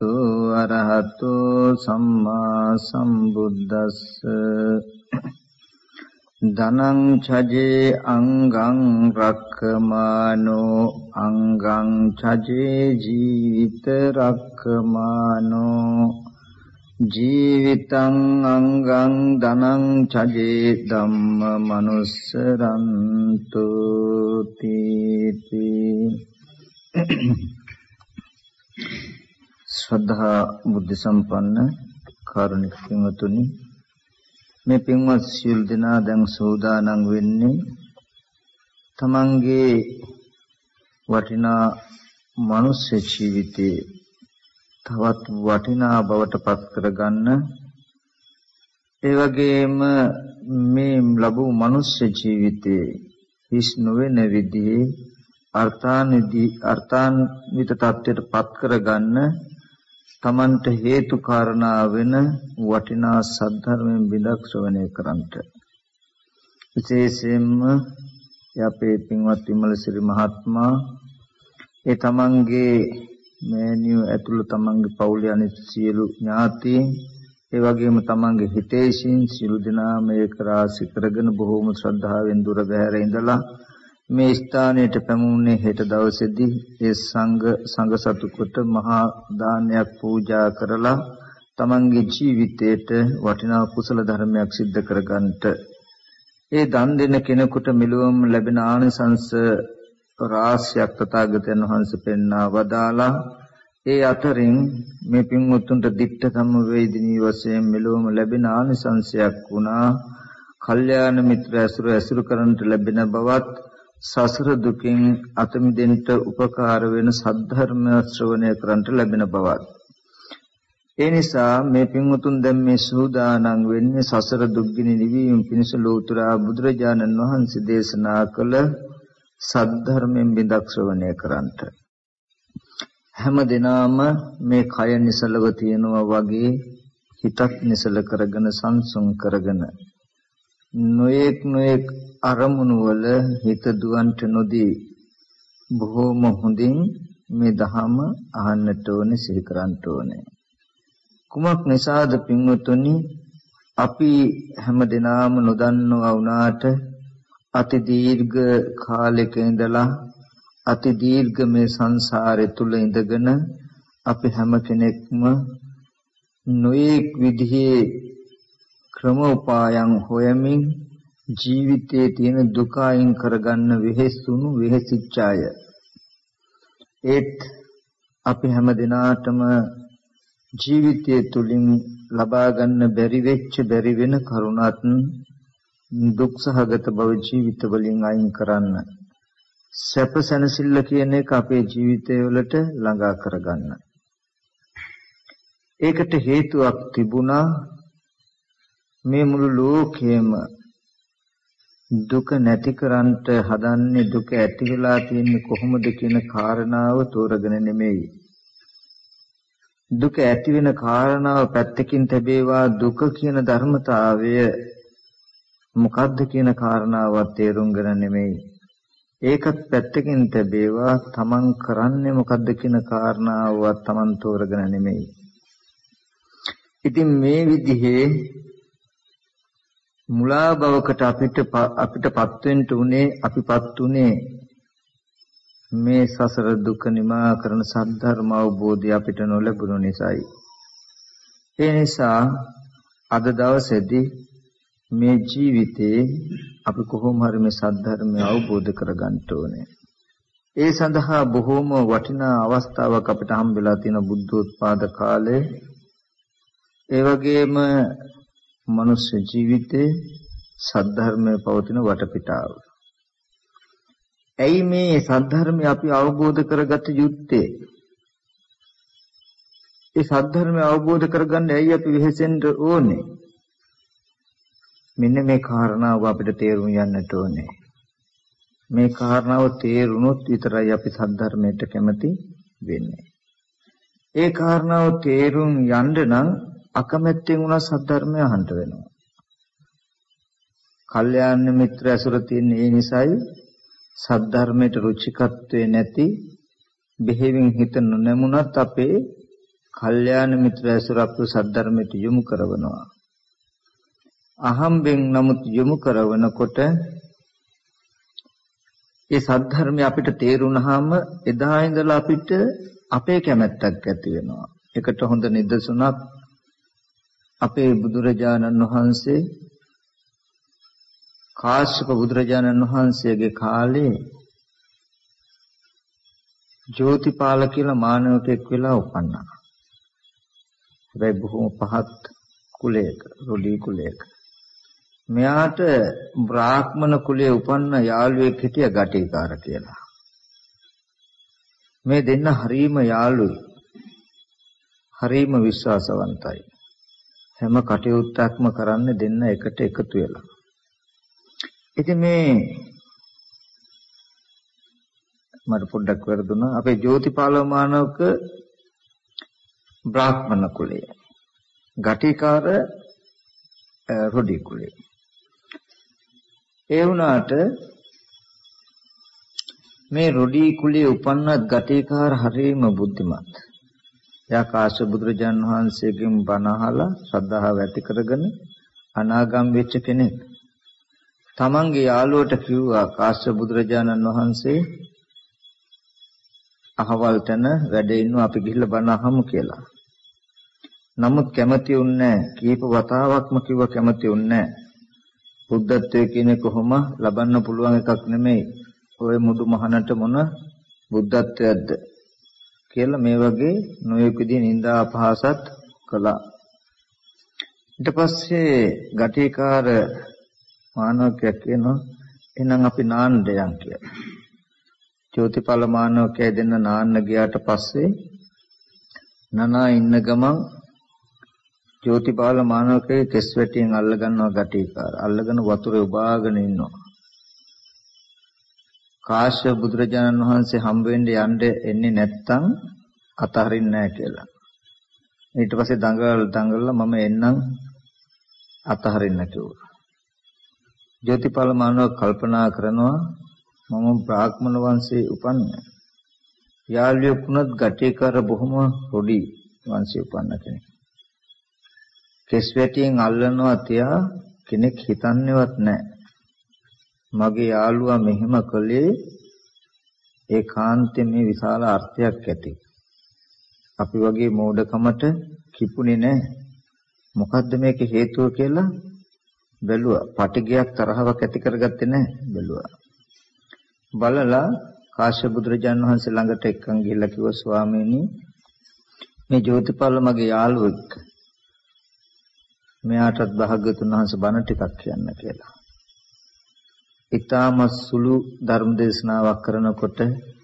අරහතෝ සම්මා සම්බුද්දස්ස ධනං චජේ අංගං රක්ඛමානෝ අංගං චජේ ජීවිත රක්ඛමානෝ ජීවිතං අංගං ධනං චජේ ධම්ම මනුස්සරන්තු තීති. ශ්‍රද්ධා බුද්ධ සම්පන්න කාරුණික පින්වතුනි, මේ පින්වත් සියලු දෙනා දැන් සෝදානම් වෙන්නේ තමන්ගේ වටිනා මනුෂ්‍ය ජීවිතේ තවත් වටිනා බවට පත් කරගන්න. ඒ වගේම මේ ලැබූ මනුෂ්‍ය ජීවිතේ හිස් නොවන විදිහේ අර්ථාන්විත තත්ත්වයට පත් කරගන්න තමන්ට හේතු කාරණා වෙන වටිනා සද්ධර්මයෙන් බිඳක් ශ්‍රවණය කරන්ට. විශේෂයෙන්ම අපේ පින්වත් විමලසිරි මහත්මයා ඒ තමන්ගේ මෑණියෝ ඇතුළු තමන්ගේ පවුලේ අනිත් සියලු ඥාතීන් ඒ වගේම තමන්ගේ හිතේසින් සියලු දෙනාම ඒක රාශි කරගෙන බොහෝම ශ්‍රද්ධාවෙන් දුර බැහැර ඉඳලා මේ ස්ථානයට පැමුණේ හෙට දවසේදී ඒ සංඝ සතුකට මහා දානයක් පූජා කරලා තමන්ගේ ජීවිතයට වටිනා කුසල ධර්මයක් සිද්ධ කරගන්නට. ඒ දන් දෙන කෙනෙකුට මෙලොවම ලැබෙන ආනිසංස රාශියක් තථාගතයන් වහන්සේ පෙන්වා වදාලා. ඒ අතරින් මේ පින්වත්තුන්ට දිට්ඨ ධම්ම වේදිනී වශයෙන් මෙලොවම ලැබෙන ආනිසංසයක් වුණා. කල්යාණ මිත්‍ර ඇසුරු කරන්නට ලැබෙන බවත් සසර දුකින් අත මිදෙන්න උපකාර වෙන සද්ධර්ම ශ්‍රවණය කරන්නට ලැබෙන බවත්. ඒ නිසා මේ පින්වතුන් දැන් මේ සූදානම් වෙන්නේ සසර දුක්ගිනි නිවීම පිණිස ලෝතර බුදුරජාණන් වහන්සේ දේශනා කළ සද්ධර්මයෙන් බිඳක් ශ්‍රවණය කරන්නට. හැම දිනම මේ කය නිසලව තියෙනවා වගේ හිතත් නිසල කරගෙන සංසුන් කරගෙන නොඑක් අරමුණු වල හිත දුවන්ට නොදී බොහෝම හොඳින් මේ ධහම අහන්නට ඕනේ, සිහි කරන්නට ඕනේ. කුමක් නිසාද පින්වතුනි අපි හැම දිනම නොදන්නවා වුණාට අති දීර්ඝ කාලයක ඉඳලා අති දීර්ඝ මේ සංසාරය තුල ඉඳගෙන අපි හැම කෙනෙක්ම නොඑක් විදිහේ ක්‍රම උපායන් හොයමින් ජීවිතයේ තියෙන දුක අයින් කරගන්න වෙහෙසුණු වෙහෙසිච්චාය. ඒත් අපි හැම දිනාටම ජීවිතය තුලින් ලබා ගන්න බැරි වෙන කරුණත් දුක් සහගත බව ජීවිත වලින් අයින් කරන්න. සැප සැනසෙල්ල කියන එක අපේ ජීවිතය වලට ළඟා කරගන්න. ඒකට හේතුවක් තිබුණා. මේ මුළු ලෝකෙම දුක නැති කරන්නට හදන්නේ දුක ඇති වෙලා තියෙන්නේ කොහොමද කියන කාරණාව තෝරගෙන නෙමෙයි. දුක ඇති වෙන කාරණාව පැත්තකින් තැබේවා දුක කියන ධර්මතාවය මොකද්ද කියන කාරණාව තේරුම්ගෙන නෙමෙයි. ඒකත් පැත්තකින් තැබේවා තමන් කරන්නේ මොකද්ද කියන කාරණාව තමන් තෝරගෙන නෙමෙයි. ඉතින් මේ විදිහේ මුලා බවකට අපිටපත් වෙන්න උනේ අපිපත් උනේ මේ සසර දුක නිමා කරන සද්ධර්ම අවබෝධය අපිට නොලැබුණු නිසායි. ඒ නිසා අද දවසේදී මේ ජීවිතේ අපි කොහොම හරි මේ සද්ධර්මය අවබෝධ කරගන්න ඕනේ. ඒ සඳහා බොහෝම වටිනා අවස්ථාවක් අපිට හම්බෙලා තියෙන බුද්ධෝත්පාද කාලේ. ඒ වගේම මනුෂ්‍ය ජීවිතේ සද්ධර්මයේ පවතින වටපිටාව. ඇයි මේ සද්ධර්මය අපි අවබෝධ කරගත යුත්තේ? ඒ සද්ධර්මය අවබෝධ කරගන්න ඇයි අපි වෙහෙසෙන්න ඕනේ? මෙන්න මේ කාරණාව අපිට තේරුම් යන්නට ඕනේ. මේ කාරණාව තේරුනොත් විතරයි අපි සද්ධර්මයට කැමති වෙන්නේ. ඒ කාරණාව තේරුම් යන්න නම් අකමැත්තෙන් උනා සද්ධර්මය අහන්න වෙනවා. කල්යාණ මිත්‍ර ඇසුර තියෙන ඒ නිසායි සද්ධර්මයට රුචිකත්වේ නැති බෙහෙවින් හිත නොනැමුණත් අපේ කල්යාණ මිත්‍ර ඇසුරක් සද්ධර්මයට යොමු කරනවා. අහම්බෙන් නමුත් යොමු කරනකොට ඒ සද්ධර්මය අපිට තේරුණාම එදා ඉඳලා අපිට අපේ කැමැත්තක් ඇති වෙනවා. ඒකට හොඳ නිදසුනක් අපේ බුදුරජාණන් වහන්සේ කාශ්‍යප බුදුරජාණන් වහන්සේගේ කාලේ ජෝතිපාල කියලා මානවකෙක් වෙලා උපන්නා. හැබැයි බොහොම පහත් කුලයක, රොඩි කුලයක. මෙයාට බ්‍රාහ්මණ කුලයේ උපන්න යාළුවෙක් හිටියා ගටිකාර කියලා. මේ දෙන්න හරීම යාළුයි. හරීම විශ්වාසවන්තයි. හැම කටයුත්තක්ම කරන්නේ දෙන්න එකට එකතු වෙලා. ඉතින් මේ මට පොඩ්ඩක් වැරදුනා. අපේ ජෝතිපාල මානවක බ්‍රාහ්මණ කුලයේ. ගටිකාර රොඩි කුලයේ. ඒ වුණාට මේ රොඩි කුලයේ උපන්නත් ගටිකාර හරීම බුද්ධිමත්. එයා කාශ්‍යප බුදුරජාන් වහන්සේගෙන් බණ අහලා ශ්‍රද්ධාව ඇති කරගෙන අනාගම් වෙච්ච කෙනෙක්. තමන්ගේ යාළුවට කිව්වා කාශ්‍යප බුදුරජාණන් වහන්සේ අහවල් තැන වැඩ ඉන්නවා අපි ගිහිල්ලා බණ අහමු කියලා. නමුත් කැමති වුණේ නැහැ. කීප වතාවක්ම කිව්වා කැමති වුණේ නැහැ. බුද්ධත්වයේ කියන්නේ කොහොම ලබන්න පුළුවන් එකක් නෙමෙයි. ඔය මුදු මහනට මොන බුද්ධත්වයක්ද කියලා මේ වගේ නොයෙක් විදිහේ නිନ୍ଦා අපහාසත් කළා. ඊට පස්සේ ගටිකාර මානවකයා කියනවා එහෙනම් අපි නාන්න දෙයන් කියලා. ජෝතිපාල මානවකයා දෙන්න නාන්න ගියාට පස්සේ නනා ඉන්න ගමන් ජෝතිපාල මානවකයේ කෙස් වැටියෙන් අල්ල ගන්නවා ගටිකාර. අල්ලගෙන වතුරේ උබාගෙන ඉන්නවා. කාශ්‍යප බුදුරජාණන් වහන්සේ හම්බ වෙන්නේ එන්නේ නැත්තම් අතහරින්නේ නැහැ කියලා. ඊට පස්සේ දඟලලා මම එන්නම් අතහරින්න කිව්වා. ජෝතිපාල මානවක කල්පනා කරනවා මම බ්‍රාහ්මණ වංශයේ උපන්නේ. යාළුවෙකුණත් ගටිකාර බොහොම පොඩි වංශයේ උපන්න කෙනෙක්. කෙස් වැටියෙන් අල්ලනවා තියා කෙනෙක් හිතන්නේවත් නැහැ. මගේ යාළුවා මෙහෙම කළේ ඒකාන්තයෙන් මේ විශාල අර්ථයක් ඇති. අපි වගේ මෝඩකමට කිපුණේ නැහැ. මොකද්ද මේකේ හේතුව කියලා බැලුවා. පටිගයක් තරහවක් ඇති කරගත්තේ නැහැ බැලුවා. බලලා කාශ්‍යප බුදුරජාණන් වහන්සේ ළඟට එක්කන් ගිහිල්ලා කිව්වා ස්වාමීනි මේ ජෝතිපාල මගේ යාළුවෙක්. මෙයාටත් භාග්‍යතුන් වහන්සේ බණ ටිකක් කියන්න කියලා. ඊටම සුළු ධර්ම දේශනාවක් කරනකොට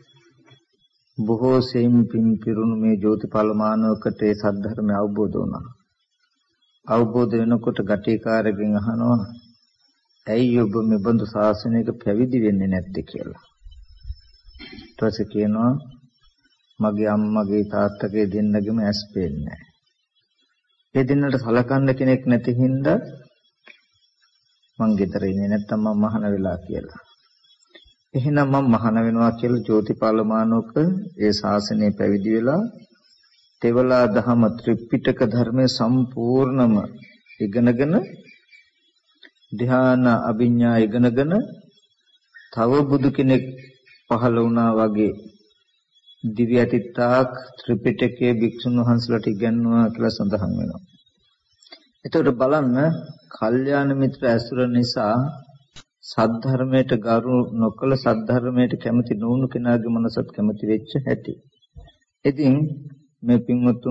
බොහෝ සෙයින් පින් පිරුණු මේ ජෝතිපාල මානවකට ඒ සද්ධර්මය අවබෝධ වුණා. අවබෝධ වෙනකොට ගටිකාරගෙන් අහනවා ඇයි ඔබ මේ බඳු ශාසනයක පැවිදි වෙන්නේ නැත්තේ කියලා. ඊට පස්සේ කියනවා මගේ අම්මගේ තාත්තගේ දෙන්නගෙම ඇස් පේන්නේ නැහැ. ඒ දෙන්නට සලකන්න කෙනෙක් නැති හින්දා මං ගෙදර ඉන්නේ නැත්තම් මම මහාන වෙලා කියලා. එහෙනම් මම මහාන වෙනවා කියලා ජෝතිපාල මානවක ඒ ශාසනය පැවිදි වෙලා තෙවලා දහම ත්‍රිපිටක ධර්මයේ සම්පූර්ණම ඉගෙනගෙන ධ්‍යාන අභිඥා ඉගෙනගෙන තව බුදු කෙනෙක් පහළ වුණා වගේ දිව්‍ය අතිත්තාක් ත්‍රිපිටකයේ භික්ෂුන් වහන්සේලාට ඉගන්වනවා කියලා සඳහන් වෙනවා. එතකොට බලන්න කල්යාණ මිත්‍ර ඇසුර නිසා සද්ධර්මයට ගරු නොකළ සද්ධර්මයට කැමති නොවුණු කෙනාගේ මනසත් කැමති වෙච්ච හැටි. ඉතින් මේ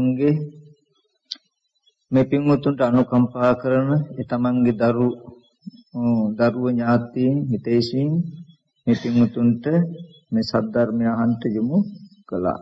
පින්වතුන්ට අනුකම්පා කරන ඒ තමන්ගේ දරුව ඥාතීන් හිතේශීන් මේ පින්වතුන්ට මේ සද්ධර්මය අහන්ත යොමු කළා.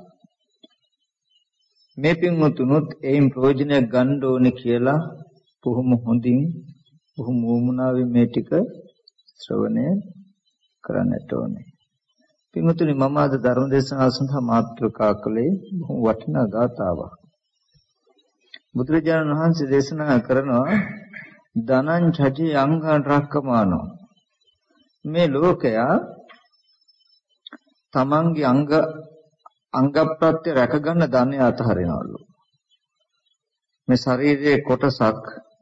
මේ පින්වතුනුත් ඒන් ප්‍රයෝජනයක් ගන්න ඕනේ කියලා බොහොම හොඳින් බොහොම වුණාවේ මේ ටික ශ්‍රවණය කරන්නට ඕනේ. පින්වතුනි මම අද ධර්ම දේශනාව සඳහා මාතෘකා කළේ බොහොම වටිනා ගාථාවක්. බුදුරජාණන් වහන්සේ දේශනා කරනවා ධනං චජි අංගං රක්කමානෝ. මේ ලෝකයා තමන්ගේ අංග ප්‍රත්‍ය රැකගන්න ධනය අතහරිනවලු. මේ ශරීරයේ කොටසක්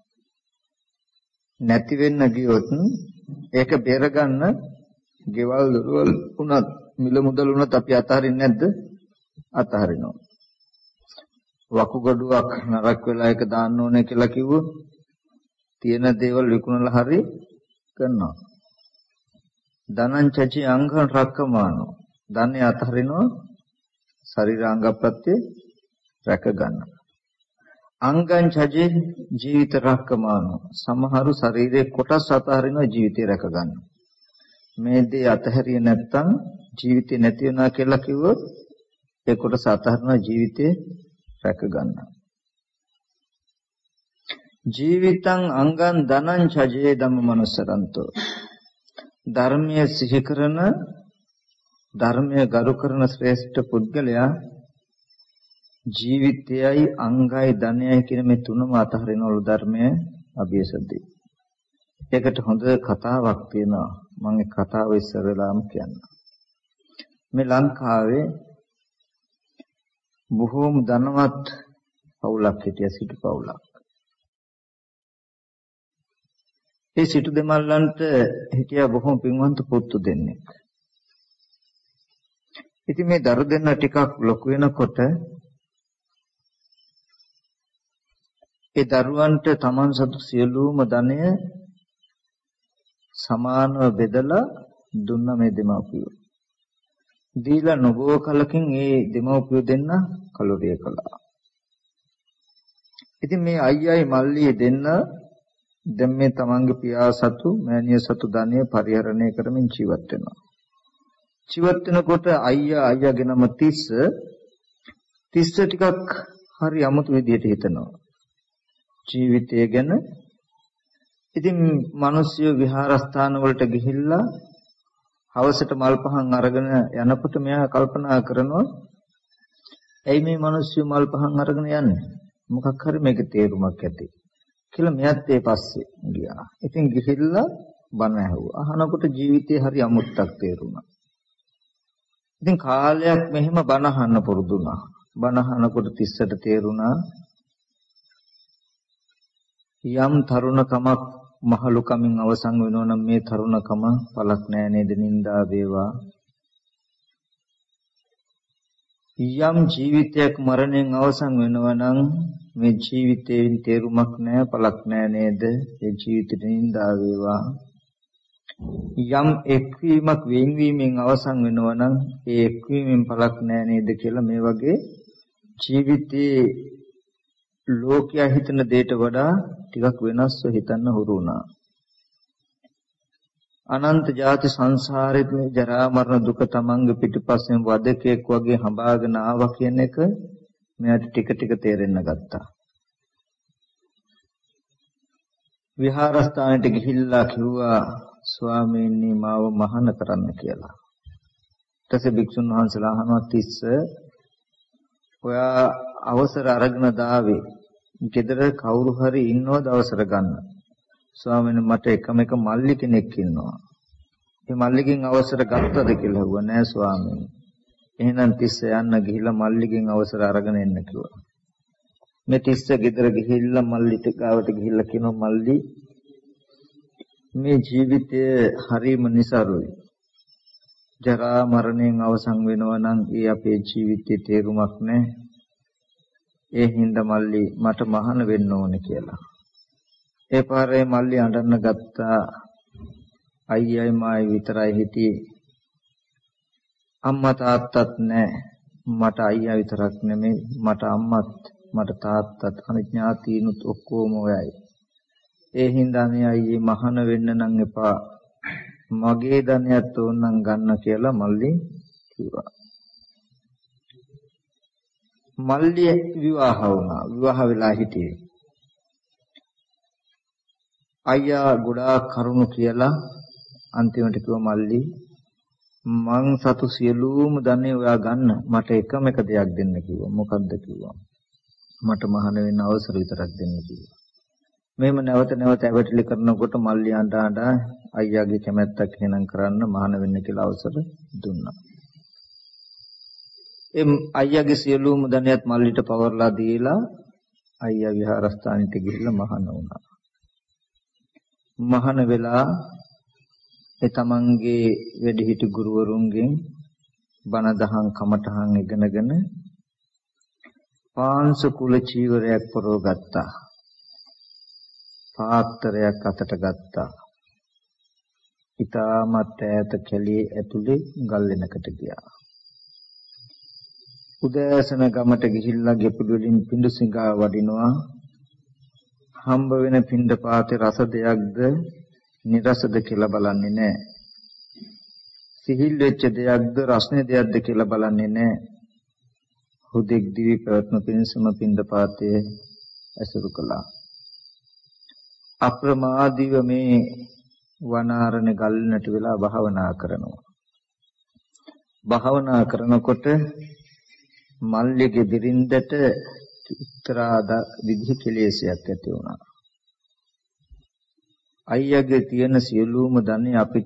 නැති වෙන්න ගියොත් ඒක බේරගන්න ගෙවල් දොරවල් උනත් මිල මුදල් උනත් අපි අතහරින්නේ නැද්ද? අතහරිනවා. වකුගඩුවක් නරක් වෙලා ඒක දාන්න ඕනේ කියලා කිව්වොත් තියෙන දේවල් විකුණලා හරි කරනවා. ධනංචචි අංගං රක්කමානෝ. ධනෙ අතහරිනවා ශරීරාංග ප්‍රත්‍ය රැක ගන්න. අංගං චජේ ජීවිත රක්කමානෝ. සමහරු ශරීරයේ කොටස් අතහරිනවා ජීවිතය රැක ගන්න. මේ දේ අතහැරිය නැත්නම් ජීවිතේ නැති වෙනවා කියලා කිව්වොත් ඒ කොටස අතහරිනවා ජීවිතේ රැක ගන්න. ජීවිතං අංගං ධනං චජේ ධම්ම මනුස්සරන්තෝ. ධර්මයේ සිහි කරන ධර්මයේ ගරු කරන ශ්‍රේෂ්ඨ පුද්ගලයා ජීවිතයයි අංගයි ධනයයි කියන මේ තුනම අතහරිනවලු ධර්මයේ අභියසදී. ඒකට හොඳ කතාවක් තියෙනවා. මම ඒ කතාව ඉස්සරලාම කියන්න. මේ ලංකාවේ බොහෝම ධනවත් පවුලක් හිටියා, සිටු පවුලක්. ඒ සිටු දෙමළන්ට හිටියා බොහොම පින්වන්ත පුතු දෙන්නෙක්. ඉතින් මේ දරු දෙන්න ටිකක් ලොකු වෙනකොට ඒ දරුවන්ට තමන් සතු සියලුම ධනය සමානව බෙදලා දුන්න මේ දෙමව්පියෝ. දීලා නොබෝ කලකින් ඒ දෙමව්පියෝ දෙන්න කලුරිය කළා. ඉතින් මේ අයියයි මල්ලියේ දෙන්න දැන් මේ තමන්ගේ පියා සතු මෑණිය සතු ධනය පරිහරණය කරමින් ජීවත් වෙනවා. ජීවත් වෙනකොට අයියාගේ නම තිස්ස ටිකක් හරි අමුතු විදිහට හිතනවා ජීවිතය ගැන. ඉතින් මිනිස්සු විහාරස්ථාන වලට ගිහිල්ලා හවසට මල් පහන් අරගෙන යනකොට මෙයා කල්පනා කරනවා ඇයි මේ මිනිස්සු මල් පහන් අරගෙන යන්නේ? මොකක් හරි මේකේ තේරුමක් ඇති කියලා මෙයාත් ඒ පස්සේ ගියා. ඉතින් ගිහිල්ලා බණ ඇහුවා. අහනකොට ජීවිතේ හරි අමුත්තක් තේරුණා. ඉතින් කාලයක් මෙහෙම බණ අහන්න පුරුදු වුණා. බණ අහනකොට තිස්සට තේරුණා යම් තරුණකමක් මහලුකමින් අවසන් වෙනවා නම් මේ තරුණකම පළක් නෑ නේද? නින්දා වේවා. යම් ජීවිතයක් මරණයෙන් අවසන් වෙනවා නම් මේ ජීවිතේ තේරුමක් නෑ, පළක් නෑ නේද? ඒ ජීවිතේ නින්දා වේවා. යම් එක්වීමක් වෙන්වීමෙන් අවසන් වෙනවා නම් ඒ එක්වීමෙන් පළක් නෑ නේද කියලා මේ වගේ ජීවිතේ ලෝකයා හිතන දෙයට වඩා ටිකක් වෙනස්ව හිතන්න හුරු වුණා. අනන්ත ජාති සංසාරේ මේ ජරා මරණ දුක තමන්ගේ පිටිපස්සෙන් වදකෙක් වගේ හඹාගෙන ආවා කියන එක මෙයාට ටික ටික තේරෙන්න ගත්තා. විහාරස්ථානයට ගිහිල්ලා කිව්වා ස්වාමීනි මාව මහාන කරන්න කියලා. ඊට පස්සේ භික්ෂුන් වහන්සේලා අහනවා තිස්ස ඔයා අවසර අරගෙන දාවේ ගෙදර කවුරු හරි ඉන්නවද අවසර ගන්න? ස්වාමීනි මට එකම එක මල්ලි කෙනෙක් ඉන්නවා. ඒ මල්ලිගෙන් අවසර ගත්තද කියලා ඇහුවා. නෑ ස්වාමීනි. එහෙනම් තිස්ස යන්න ගිහිල්ලා මල්ලිගෙන් අවසර අරගෙන එන්න කිව්වා. මේ තිස්ස ගෙදර ගිහිල්ලා මල්ලිට ගාවට ගිහිල්ලා කියනවා මල්ලි මේ ජීවිතය හරිම નિසරුයි. ජරා මරණයෙන් අවසන් වෙනවා නම් ඒ අපේ ජීවිතේ තේරුමක් නැහැ. ඒ හින්දා මල්ලි මට මහාන වෙන්න ඕනේ කියලා. ඒ පාරේ මල්ලි අඬන්න ගත්තා. අයියයි මායි විතරයි හිටියේ. අම්මා තාත්තත් නැහැ. මට අයියා විතරක් නෙමෙයි මට අම්මත් මට තාත්තත් අනිත් ඥාතීනුත් ඔක්කොම ඔයයි. ඒ හින්දා මේ අයියේ මහාන වෙන්න නම් එපා. මගේ ධනයත් ඕනනම් ගන්න කියලා මල්ලි කිව්වා. මල්ලි විවාහ වුණා. විවාහ වෙලා හිටියේ. අයියා ගොඩාක් කරුණු කියලා අන්තිමට කිව්වා මල්ලි මං සතු සියලුම ධනෙ ඔයා ගන්න මට එකම එක දෙයක් දෙන්න කිව්වා. මොකද්ද කිව්වා? මට මහාන වෙන්න අවසර විතරක් දෙන්න කිව්වා. මෙහෙම නැවත නැවත ඇවටිලි කරනකොට මල්ලි අඬ අයියාගේ කැමැත්තක් එහෙනම් කරන්න මහාන වෙන්න කියලා අවසර දුන්නා. අයියාගේ සියලුම ධනයත් මල්ලිට පවර්ලා දීලා අයියා විහාරස්ථානෙට ගිහිල්ලා මහාන වුණා. මහාන වෙලා ඒ තමන්ගේ වැඩිහිටි ගුරුවරුන්ගෙන් බණ දහම් කමඨහන් ඉගෙනගෙන පාංශ කුල චීවරයක් පරව ගත්තා. පාත්‍රයක් අතට ගත්තා. ඊටමත් ඈත කැලේ ඇතුලේ ගල් වෙනකට ගියා. උදෑසන ගමට ගිහිල්ලා ගෙපුඩු වලින් පිඬු සිඟා වඩිනවා. හම්බ වෙන පිඬ පාතේ රස දෙයක්ද නිරසද කියලා බලන්නේ නැහැ. සිහිල් වෙච්ච දෙයක්ද රසනේ දෙයක්ද කියලා බලන්නේ නැහැ. හුදෙක් දිවි පැවැත්ම පිණිසම පිඬ පාතේ ඇසුරු කළා. අප්‍රමාදීව මේ වනාරණේ ගල්නට වෙලා භාවනා කරනවා. භාවනා කරනකොට මල්ලිගේ බිරින්දට උත්තරාද විදිහ කෙලෙසයක් ඇති වුණා. අයියාගේ තියෙන සියලුම ධනෙ අපිට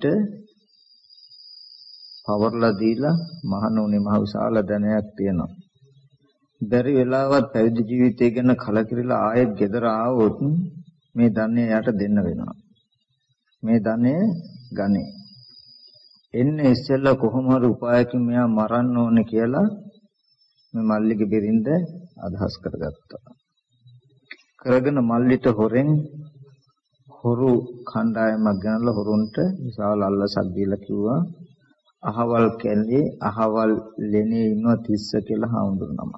පවර්ලා දීලා මහණෝනේ මහ විශාල ධනයක් තියෙනවා. බැරි වෙලාවත් පැවිදි ජීවිතය ගැන කලකිරිලා ආයෙත් ගෙදර ආවොත් මේ ධනෙ යට දෙන්න වෙනවා. මේ ධනෙ ගන්නේ. එන්නේ ඉස්සෙල්ලා කොහොම හරි උපායකින් මෙයා මරන්න ඕනේ කියලා මේ මල්ලිගේ බිරින්ද අදහස් කරගත්තා. කරගෙන මල්ලිට හොරෙන් හොරු කණ්ඩායමක් ගෙනල්ලා හොරුන්ට විශාල අල්ලසක් දීලා කිව්වා අහවල් කැලේ අහවල් ලෙනේ ඉන්න තිස්ස කියලා හාමුදුරුවම.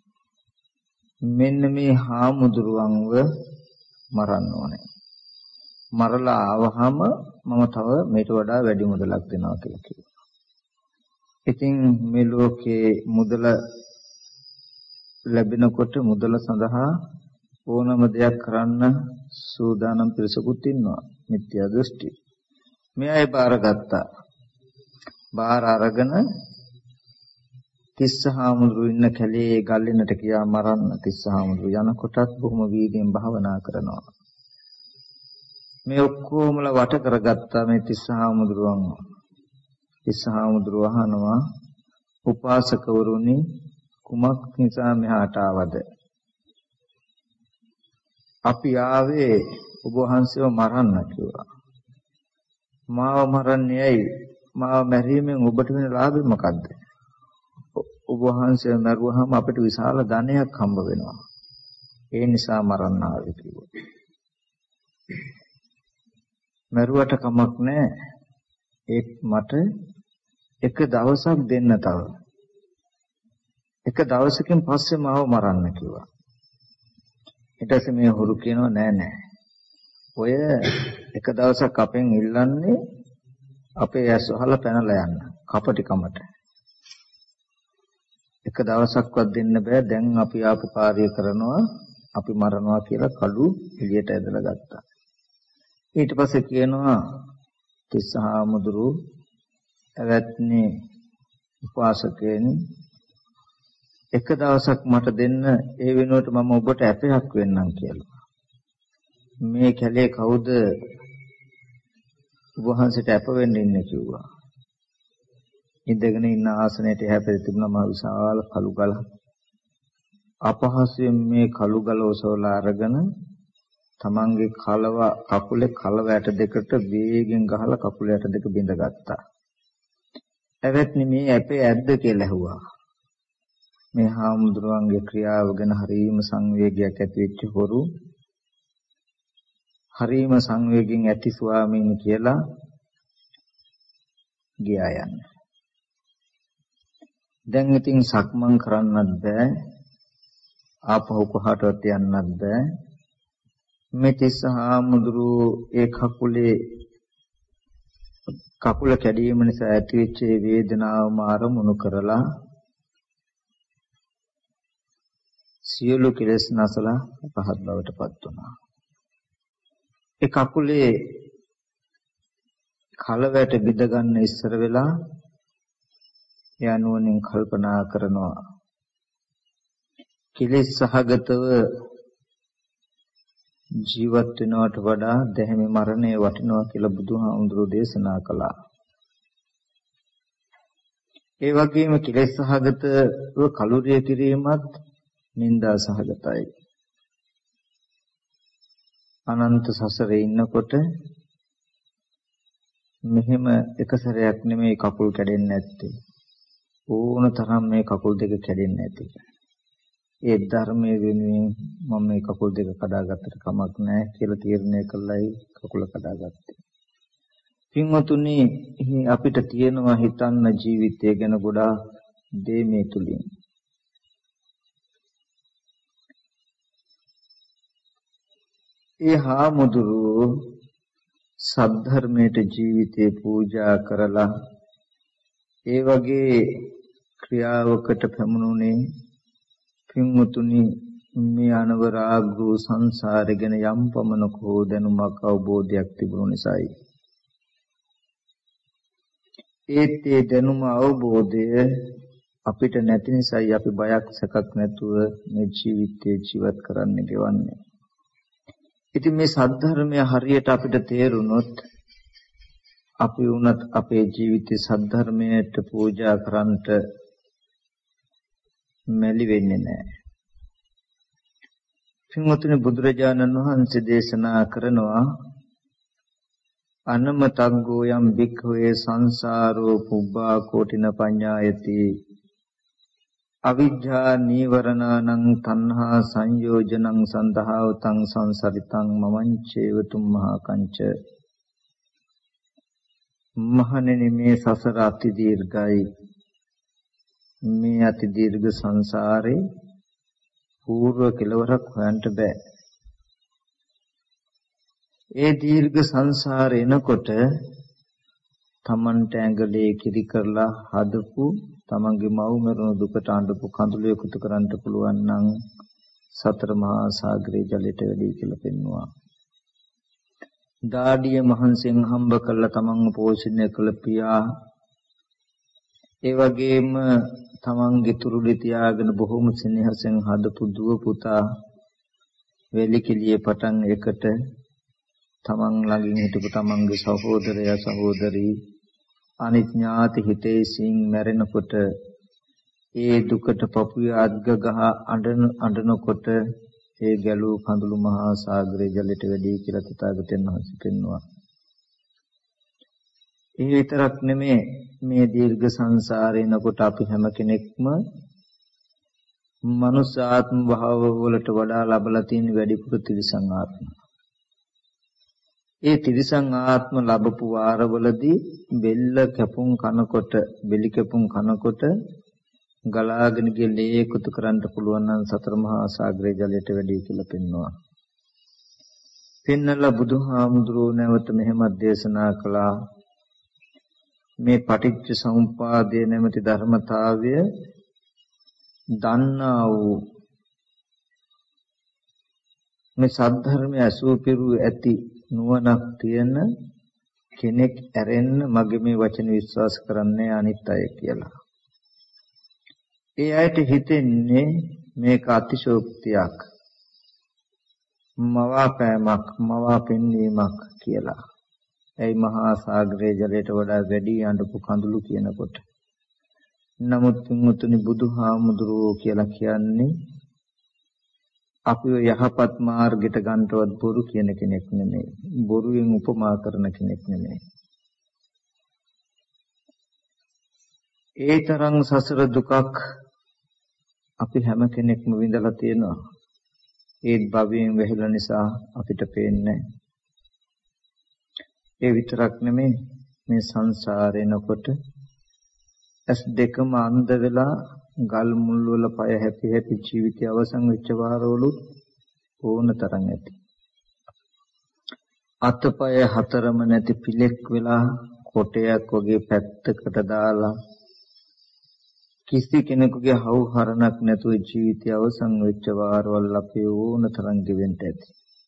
මෙන්න මේ හාමුදුරුවන්ව මරන්න ඕනේ. මරලා ආවහම මම තව මේට වඩා වැඩි මුදලක් දෙනවා කියලා කිව්වා. ඉතින් මේ ලෝකේ මුදල ලැබෙනකොට මුදල සඳහා ඕනම දෙයක් කරන්න සූදානම් පිරිසකුත් ඉන්නවා. මිත්‍යා දෘෂ්ටි. මේ අය බාරගත්තා. බාර අරගෙන තිස්ස හාමුදුරු ඉන්න කැලේ ගල්ලෙනට ගියා මරන්න. තිස්ස හාමුදුරු යනකොටත් බොහොම වීර්යයෙන් භාවනා කරනවා. මේ ඔක්කොමලා වට කරගත්තා මේ තිස්ස හාමුදුරුවන්. තිස්ස හාමුදුරුව අහනවා උපාසකවරුනි කුමක් නිසා මෙහාට ආවද? අපි ආවේ ඔබ වහන්සේව මරන්න කිව්වා. මාව මරන්නේ ඇයි? මාව මැරීමෙන් ඔබට වෙන ලාභය මොකද්ද? ඔබ වහන්සේව මරුවහම අපිට විශාල ධනයක් හම්බ වෙනවා. ඒ නිසා මරන්න ආවේ කිව්වා. මරුවට කමක් නැහැ. ඒත් මට එක දවසක් දෙන්න තව. එක දවසකින් පස්සේ මාව මරන්න කිව්වා. ඊට පස්සේ මේ හොරු කියනවා නෑ නෑ. ඔය එක දවසක් අපෙන් ඉල්ලන්නේ අපේ ඇස් වහලා පැනලා යන්න. කපටිකමට. එක දවසක්වත් දෙන්න බෑ. දැන් අපි ආපු කාර්ය කරනවා අපි මරනවා කියලා කඩු එළියට ඇදලා ගත්තා. ඊට පස්සේ කියනවා තිස්ස හාමුදුරු එවත්නි උපාසකයනි එක දවසක් මට දෙන්න ඒ වෙනුවට මම ඔබට ඇපයක් වෙන්නම් කියලා. මේ කැලේ කවුද ඔබ වහන්සේට ඇප වෙන්න ඉන්නේ කිව්වා. ඉඳගෙන ඉන්න ආසනයට එහා පැත්තේ තිබුණා මහ විශාල කළු ගල. අපහසුයෙන් මේ කළු ගල ඔසවලා අරගෙන තමන්ගේ කකුලේ කලව ඇට දෙකට වේගෙන් ගහලා කකුල ඇට දෙක බිඳගත්තා. එවත්නි මේ ඇපේ ඇද්ද කියලා ඇහුවා. මේ හාමුදුරුවන්ගේ ක්‍රියාව ගැන හරීම සංවේගයක් ඇති වෙච්ච හොරු හරීම සංවේගයෙන් ඇති ස්වාමීන් කියලා ගියා යන්න. දැන් ඉතින් සක්මන් කරන්නත් බෑ. ආපහු කොහාටවත් යන්නත් බෑ. මේ තිස්ස හාමුදුරු ඒ කකුල කැඩීම නිසා ඇතිවෙච්ච වේදනාවම අරමුණු කරලා සියලු කෙලෙස් නැසලා පහත් බවට පත් වුණා. ඒ කකුලේ කලවැට බිඳ ගන්න ඉස්සර වෙලා යනුවණින් කල්පනා කරනවා කෙලෙස් සහගතව ජීවත් වෙනවට වඩා දැහැමි මරණය වටිනවා කියලා බුදුහාමුදුරෝ දේශනා කළා. ඒ වගේම කෙලෙස් සහගතව කලුරිය කිරීමත් නිന്ദා සහගතයි. අනන්ත සසරේ ඉන්නකොට මෙහෙම එක සැරයක් නෙමෙයි කකුල් කැඩෙන්නේ නැත්තේ. ඕන තරම් මේ කකුල් දෙක කැඩෙන්නේ නැති. ඒ ධර්මයේ වෙනුවෙන් මම මේ කකුල් දෙක කඩාගත්තට කමක් නැහැ කියලා තීරණය කළයි කකුල කඩාගත්තේ. පින්වතුනි අපිට තියෙනවා හිතන්න ජීවිතය ගැන ගොඩාක් දේ මේ තුලින්. ඒ හාමුදුරුවෝ සද්ධර්මයට ජීවිතේ පූජා කරලා ඒ වගේ ක්‍රියාවකට පැමුණුනේ පින්වතුනි මේ අනවරාග්‍රු සංසාරේ ගැන යම් පමණක හෝ දැනුමක් අවබෝධයක් තිබුණු නිසායි. ඒත් ඒ දැනුම අවබෝධය අපිට නැති නිසායි අපි බයක් සැකක් නැතුව මේ ජීවිතේ ජීවත් කරන්න ගෙවන්නේ. ඉතින් මේ සද්ධර්මය හරියට අපිට තේරුනොත් අපි වුණත් අපේ ජීවිතේ සද්ධර්මයට පූජා කරන්නට මැලි වෙන්නේ නැහැ. පින්වතුනි බුදුරජාණන් වහන්සේ දේශනා කරනවා අනමතග්ගෝ යම් භික්ඛවේ සංසාරෝ පුබ්බා කෝටින පඤ්ඤායති අවිජ්ජා නීවරණං තණ්හා සංයෝජනං සන්දහවතං සංසරිතං මමංචේව තුම්මහා කංච. මහණෙනි මේ සසර අති දීර්ඝයි. මේ අති දීර්ඝ සංසාරේ పూర్ව කෙලවරක් හොයන්න බෑ. ඒ දීර්ඝ සංසාරේ එනකොට තමන්ට ඇඟලේ කිරි කරලා හදපු තමන්ගේ මව් මරුණු දුකට අඬපු කඳුළු එකතු කරන්න පුළුවන් නම් සතර මහා සාගරේ ජලයට වැඩි කියලා පෙන්වුවා. දාඩිය මහන්සියෙන් හම්බ කරලා තමන්ව පෝෂණය කළ පියා ඒ වගේම තමන්ගේ තුරුලි තියාගෙන බොහොම සෙනෙහසෙන් හදපු දුව පුතා වෙලිකිළියේ පටන් එකට තමන් ළඟින් හිටපු තමන්ගේ සහෝදරයා සහෝදරී අනිත් ඥාති හිතේසින් මැරෙනකොට ඒ දුකට පපුවේ අද්ග ගහ අඬනකොට ඒ ගැලූ කඳුළු මහා සාගරේ ජලයට වැඩි කියලා තථාගතයන් වහන්සේ පෙන්වුවා. ඒ විතරක් නෙමේ මේ දීර්ඝ සංසාරේ නකොට අපි හැම කෙනෙක්ම මනුස්ස ආත්ම භාව වලට වඩා ලබලා තියෙන වැඩිපුර තිරිසන් ආත්ම. ඒ තිරිසන් ආත්ම ලැබපු වාරවලදී බෙල්ල කැපුම් කනකොට බෙලි කැපුම් කනකොට ගලාගෙන ගිය ලේ එකතු කරන්න පුළුවන් නම් සතර මහා සාගරේ ජලයට වැඩි කියලා පෙන්වනවා. පෙන්නලා බුදුහාමුදුරුවෝ නැවත මෙහෙමත් දේශනා කළා. මේ පටිච්ච සමුප්පාදයේ නැමැති ධර්මතාවය දන්නා වූ මේ සද්ධර්මය අසූ පිරු ඇති නුවණක් තියෙන කෙනෙක් ඇරෙන්න මගේ මේ වචන විශ්වාස කරන්නේ අනිත් අය කියලා. ඒ අයට හිතෙන්නේ මේක අතිශෝක්තියක්, මවාපෑමක්, මවාපෙන්වීමක් කියලා. ඒ මහා සාගරයේ ජලයට වඩා වැඩි අඬපු කඳුළු කියනකොට. නමුත් මුතුනි බුදුහාමුදුරුවෝ කියලා කියන්නේ අපිව යහපත් මාර්ගයට ගන්නවත් බොරු කියන කෙනෙක් නෙමෙයි. බොරුවෙන් උපමා කරන කෙනෙක් නෙමෙයි. ඒ තරම් සසර දුකක් අපි හැම කෙනෙක්ම විඳලා තියෙනවා. ඒත් භවයෙන් වැහිලා නිසා අපිට පේන්නේ. ඒ විතරක් නෙමෙයි මේ සංසාරේ නකොට ඇස් දෙකම අන්ධ වෙලා ගල් මුල් වල පය හැපි හැපි ජීවිතය අවසන් වෙච්ච වාරවලුත් ඕන තරම් ඇති. අතපය හතරම නැති පිලෙක් වෙලා කොටයක් වගේ පැත්තකට දාලා කිසි කෙනෙකුගේ හවුහරණක් නැතුව ජීවිතය අවසන් වෙච්ච වාරවල් අපේ ඕන තරම් ගෙවෙන්න ඇති.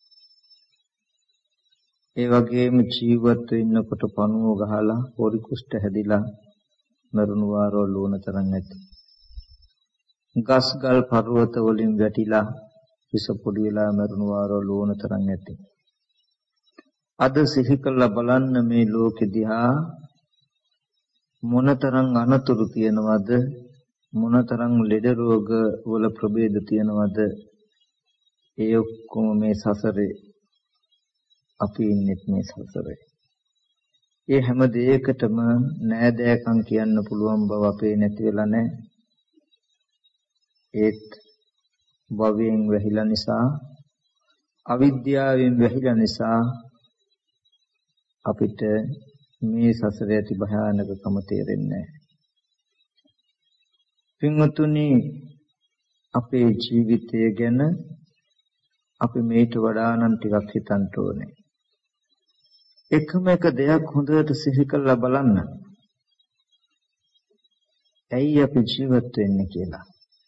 ඒ වගේම ජීවත් වෙන්නකොට පණුව ගහලා පොරි කුෂ්ඨ හැදිලා මරුණු වාරවල් ඕන තරම් ඇති. ගස් ගල් පර්වත වලින් වැටිලා විස පොඩි වෙලා මරුණු වාරවල් ඕන තරම් ඇති. අද සිහි කළා බලන්න මේ ලෝකෙ දිහා මොනතරම් අනතුරු තියනවද, මොනතරම් ලෙඩ රෝග වල ප්‍රභේද තියනවද. ඒ ඔක්කොම මේ සසරේ අපි ඉන්නේ මේ සසරේ. ඒ හැම දෙයකටම නෑදෑකම් කියන්න පුළුවන් බව අපේ නැති වෙලා නැහැ. ඒත් භවයෙන් වැහිලා නිසා, අවිද්‍යාවෙන් වැහිලා නිසා අපිට මේ සසරේ ඇති භයානකකම තේරෙන්නේ නැහැ. පින්වතුනි, අපේ ජීවිතය ගැන අපි මේට වඩා නම් ටිකක් හිතන්න ඕනේ. එකම එක දෙයක් හොඳට සිහි කරලා බලන්න. ඇයි අපි ජීවත් වෙන්නේ කියලා.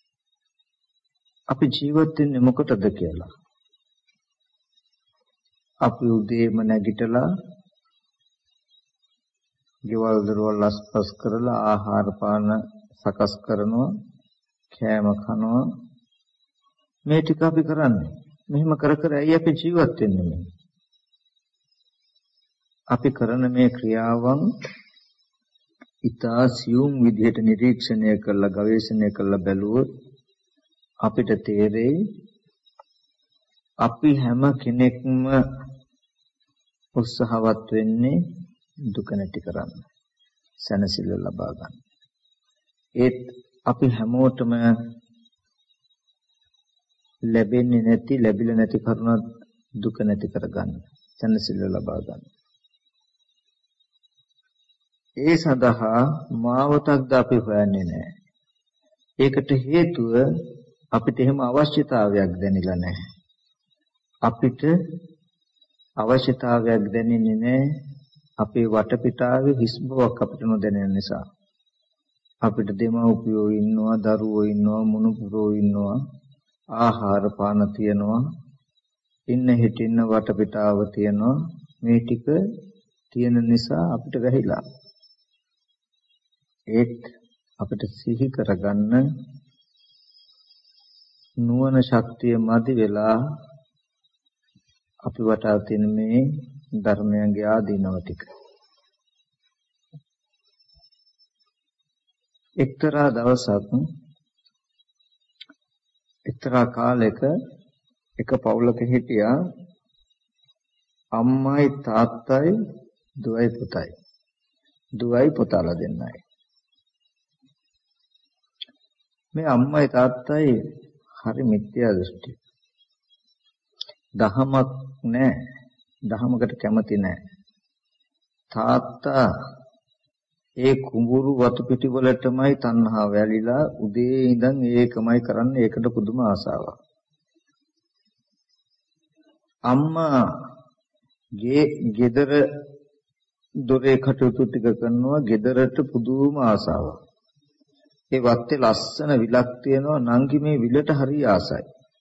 අපි ජීවත් වෙන්නේ මොකටද කියලා. අපි උදේම නැගිටලා ගෙවල් දොරවල් අස්පස් කරලා ආහාර පාන සකස් කරනවා, කෑම කනවා. මේ ටික අපි කරන්නේ. මෙහෙම කර කර ඇයි අපි ජීවත් වෙන්නේ මේ? අපි කරන මේ ක්‍රියාවන් ඉතා සියුම් විදිහට නිරීක්ෂණය කරලා ගවේෂණය කරලා බැලුවොත් අපිට තේරෙයි අපි හැම කෙනෙක්ම උත්සාහවත් වෙන්නේ දුක නැති කරන්න, සැනසෙල්ල ලබා ගන්න. ඒත් අපි හැමෝටම ලැබෙන්නේ නැති, ලැබිලා නැති කරුණත් දුක නැති කරගන්න, සැනසෙල්ල ලබා ගන්න. ඒ සඳහා මාවතක්ද අපි හොයන්නේ නැහැ. ඒකට හේතුව අපිට එහෙම අවශ්‍යතාවයක් දැනෙලා නැහැ. අපිට අවශ්‍යතාවයක් දැනෙන්නේ නැහැ. අපේ වටපිටාවේ හිස් බවක් අපිට නොදැනෙන නිසා. අපිට දෙමව්පියෝ ඉන්නවා, දරුවෝ ඉන්නවා, මුණුපුරෝ ඉන්නවා, ආහාර පාන තියෙනවා, ඉන්න හිටින්න වටපිටාව තියෙනවා. මේ ටික තියෙන නිසා අපිට වැහිලා. ඒත් අපිට සිහි කරගන්න නුවණ ශක්තිය මදි වෙලා අපි වටා තියෙන මේ ධර්මයන්ගේ ආදීනව ටික. එක්තරා දවසක් එක්තරා කාලයක එක පවුලක හිටියා අම්මයි තාත්තයි දුවයි පුතයි. දුවයි පුතාලා දෙන්නයි. මේ අම්මයි තාත්තයි හරි මිත්‍යා දෘෂ්ටි. දහමක් නැහැ. දහමකට කැමති නැහැ. තාත්තා ඒ කුඹුරු වතු පිටි වලටමයි තණ්හාව වැලිලා උදේ ඉඳන් ඒකමයි කරන්නේ. ඒකට පුදුම ආසාවක්. අම්මා ගෙදර දොරේ කටයුතු ටික කරනවා. ගෙදරට පුදුම ආසාවක්. ඒ වත්තේ ලස්සන විලක් තියෙනවා. නංගි මේ විලට හරි ආසයි.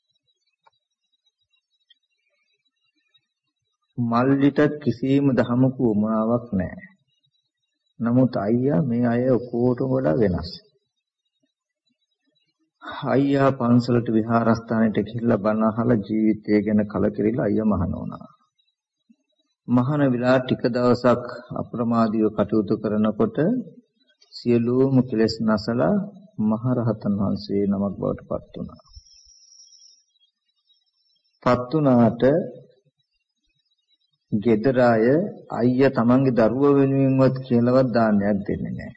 මල්ලිට කිසිම දහමක උමාවක් නැහැ. නමුත් අයියා මේ අය ඔක්කොටම වඩා වෙනස්. අයියා පන්සලට විහාරස්ථානෙට ගිහිල්ලා බණ අහලා ජීවිතය ගැන කලකිරිලා අයියා මහාන වුණා. මහාන විලා ටික දවසක් අප්‍රමාදීව කටයුතු කරනකොට සියලුම කෙලෙස් නැසලා මහරහතන් වහන්සේ නමක් බවට පත් වුණා. පත් වුණාට ගෙදර අය අයියා තමන්ගේ දරුවා වෙනුවෙන්වත් කියලාවත් දානයක් දෙන්නේ නැහැ.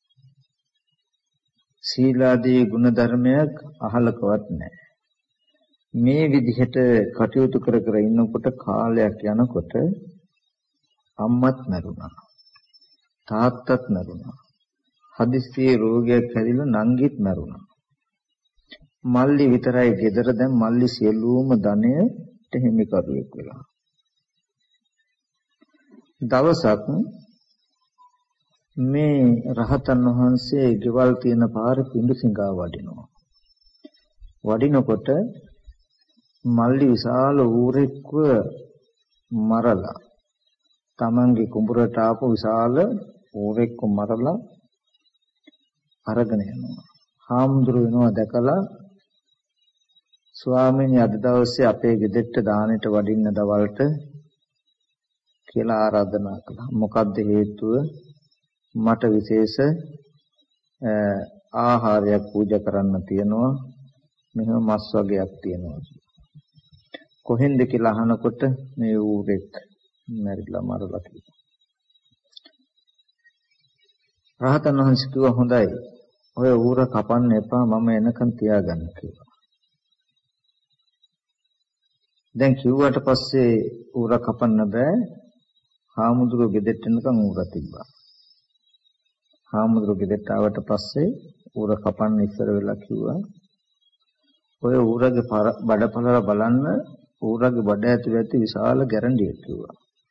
සීලාදී ගුණ ධර්මයක් අහලකවත් නැහැ. මේ විදිහට කටයුතු කර කර ඉන්නකොට කාලයක් යනකොට අම්මත් මැරුණා. තාත්තත් මැරුණා. හදිස්සියේ රෝගයක් හැදිලා නංගිත් මැරුණා. මල්ලි විතරයි ගෙදර. දැන් මල්ලි සියලුම ධනයට හිමිකරුවෙක් වෙලා. දවසක් මේ රහතන් වහන්සේ ගෙවල් තියෙන පාරේ පිඬු සිඟා වඩිනවා. වඩිනකොට මල්ලි විශාල ඌරෙක්ව මරලා තමන්ගේ කුඹුරට ආපු විශාල ඌරෙක්ව මරලා අරගෙන යනවා. හාමුදුරු වෙනවා දැකලා ස්වාමීනි අද දවසේ අපේ ගෙදරට දානෙට වඩින්න දවල්ට කියලා ආරාධනා කළා. මොකද්ද හේතුව? මට විශේෂ ආහාරයක් පූජා කරන්න තියෙනවා. මෙහෙම මස් වගේක් තියෙනවා. කොහෙන්ද කියලා අහනකොට මේ ඌරෙක් මැරිලා මරලා කියලා. රහතන් වහන්සේ කිව්වා හොඳයි. ඔය ඌර කපන්න එපා මම එනකන් තියාගන්න කියලා. දැන් කිව්වට පස්සේ ඌර කපන්න බෑ. හාමුදුරුවෝ ගෙදරට එනකන් ඌර තිබ්බා. හාමුදුරුවෝ ගෙදරට ආවට පස්සේ ඌර කපන්න ඉස්සර වෙලා කිව්වා ඔය ඌරගේ බඩපළල බලන්න ඌරගේ බඩ ඇතුළේ ඇති විශාල ගැරන්ඩියක් කිව්වා.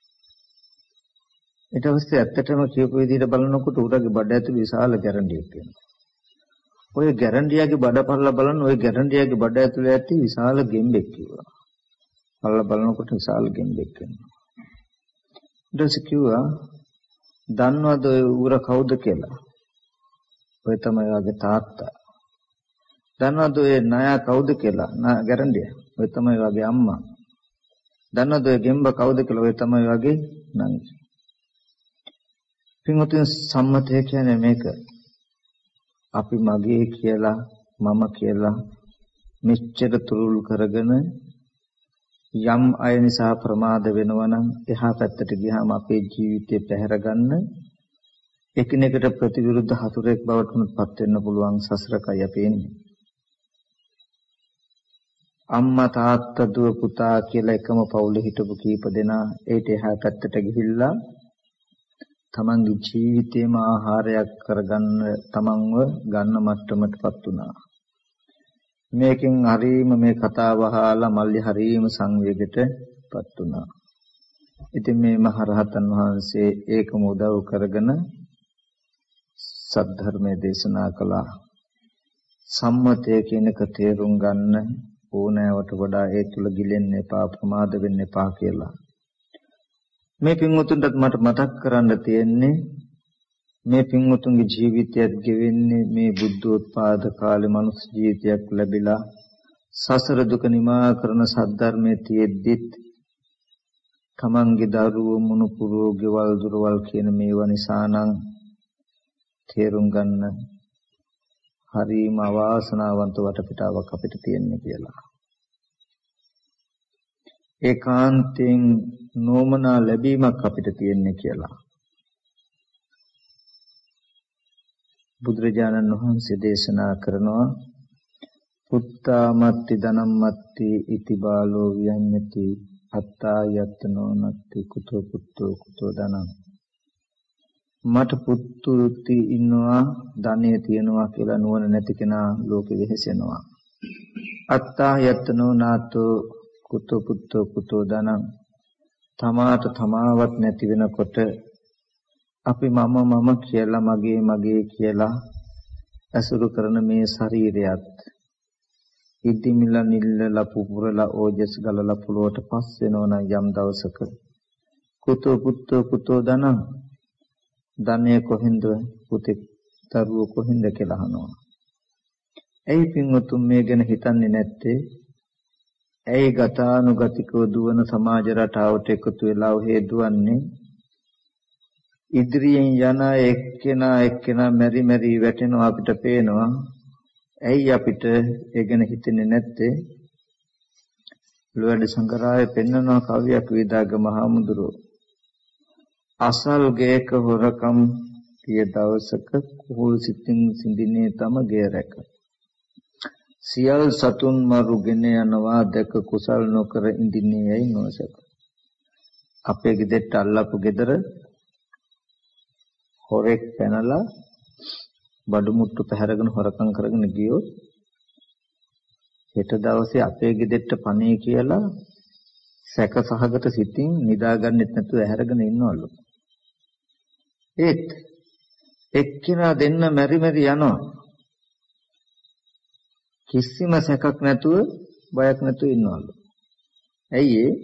ඊට පස්සේ ඇත්තටම කියපු විදිහට බලනකොට ඌරගේ බඩ ඇතුළේ විශාල ගැරන්ඩියක් වෙනවා. ඔය ගැරන්ඩියාගේ බඩපළල බලන්න ඔය ගැරන්ඩියාගේ බඩ ඇතුළේ ඇති විශාල ගෙම්බෙක් කිව්වා. පළල බලනකොට විශාල ගෙම්බෙක් වෙනවා. ඊට පස්සේ කිව්වා දන්නවද ඔය ඌර කවුද කියලා? ඔය තමයි වාගේ තාත්තා. දන්නවද ඔය ණයා කවුද කියලා? ගැරන්ඩියා. ඔය තමයි වාගේ අම්මා. දන්නවද ඔය ගෙම්බ කවුද කියලා? ඔය තමයි වාගේ නංගි. පින්වතුන් සම්මතය කියන්නේ මේක. අපි මගේ කියලා මම කියලා මෙච්චර තුරුල් කරගෙන යම් අය නිසා ප්‍රමාද වෙනවා නම් එහා පැත්තට ගියාම අපේ ජීවිතේ පැහැර ගන්න එකිනෙකට ප්‍රතිවිරුද්ධ හතුරෙක් බවට උත්පත් වෙන්න පුළුවන් සසරකයි අපි එන්නේ. අම්මා තාත්තා දුව පුතා කියලා එකම පවුලේ හිටපු කීප දෙනා ඒට එහා පැත්තට ගිහිල්ලා තමන්ගේ ජීවිතේම ආහාරයක් කරගන්න තමන්ව ගන්න මට්ටමටපත් වුණා. මේකෙන් හරීම මේ කතාව අහලා මල්ලි හරීම සංවේගයටපත් වුණා. ඉතින් මේ මහරහතන් වහන්සේ ඒකම උදව් කරගෙන සද්ධර්මයේ දේශනා කළා. සම්මතය කියන එක තේරුම් ගන්න ඕනෑවට වඩා ඒ තුල ගිලෙන්න එපා, ප්‍රමාද වෙන්න එපා කියලා. මේ පින්වතුන්ටත් මට මතක් කරන්න තියෙන්නේ මේ පින්වතුන්ගේ ජීවිතයත් ගෙවෙන්නේ මේ බුද්ධෝත්පාද කාලේ මනුස්ස ජීවිතයක් ලැබිලා සසර දුක නිමා කරන සද්ධර්මයේ තියෙද්දිත් තමන්ගේ දරුවෝ මුණුපුරෝ ගෙවල් දොරවල් කියන මේවා නිසා නම් තේරුම් ගන්න හරිම අවාසනාවන්ත වටපිටාවක් අපිට තියෙන්නේ කියලා. ඒකාන්තයෙන් නොමනා ලැබීමක් අපිට තියෙන්නේ කියලා. බුදුරජාණන් වහන්සේ දේශනා කරනවා පුත්තාමත්ති ධනම්මත්ති ඉති බාලෝ වියඤ්ඤති අත්තා යත්නෝ නත්ති කුතෝ පුත්තෝ කුතෝ ධනං. මට පුතුති ඉන්නවා ධනෙ තියනවා කියලා නුවණ නැති කෙනා ලෝකෙ වෙහෙසෙනවා. අත්තා යත්නෝ නාතෝ කුතෝ පුත්තෝ කුතෝ ධනං. තමාට තමාවත් නැති වෙනකොට අපි මම කියලා මගේ කියලා අසුරු කරන මේ ශරීරයත් ඉදිමිලා නිල්ලලා පුපුරලා ඕජස් ගලලා පුලුවට පස් වෙනවා නම් යම් දවසක කුතෝ පුත්තෝ කුතෝ ධනං. ධනය කොහෙන්ද පුතේ දරුවෝ කොහෙන්ද කියලා අහනවා. ඇයි පින්වතුන් මේ ගැන හිතන්නේ නැත්තේ? ඇයි ගතානුගතිකව දුවන සමාජ රටාවට එකතු වෙලා ඔහේ දුවන්නේ? ඉදිරියෙන් යන එක්කෙනා මෙරි වැටෙනවා අපිට පේනවා. ඇයි අපිට ඒ ගැන හිතෙන්නේ නැත්තේ? ලෝඩ සංගරාය පෙන්නනවා කවියක් වේදාගම මහමුදුරෝ. අසල් ගේක හොරකම් කිය දවසක කුහුල් සිතින් සිඳිනේ තම ගේ රැක. සියල් සතුන් මරුගෙන යනවා දැක කුසල් නොකර ඉඳින්නේ ඇයි නොසක. අපේ ගෙදරට අල්ලපු ගෙදර හොරෙක් පැනලා බඩු මුට්ටු පැහැරගෙන හොරකම් කරගෙන ගියොත් හෙට දවසේ අපේ ගෙදරට පණේ කියලා සැක සහගත සිතින් නිදාගන්නෙත් නැතුව ඇහැරගෙන ඉන්නවලු. ඒත් එක්කිනා දෙන්න මෙරි යනවා. කිසිම සැකක් නැතුව බයක් නැතුව ඉන්නවලු. ඇයි ඒ?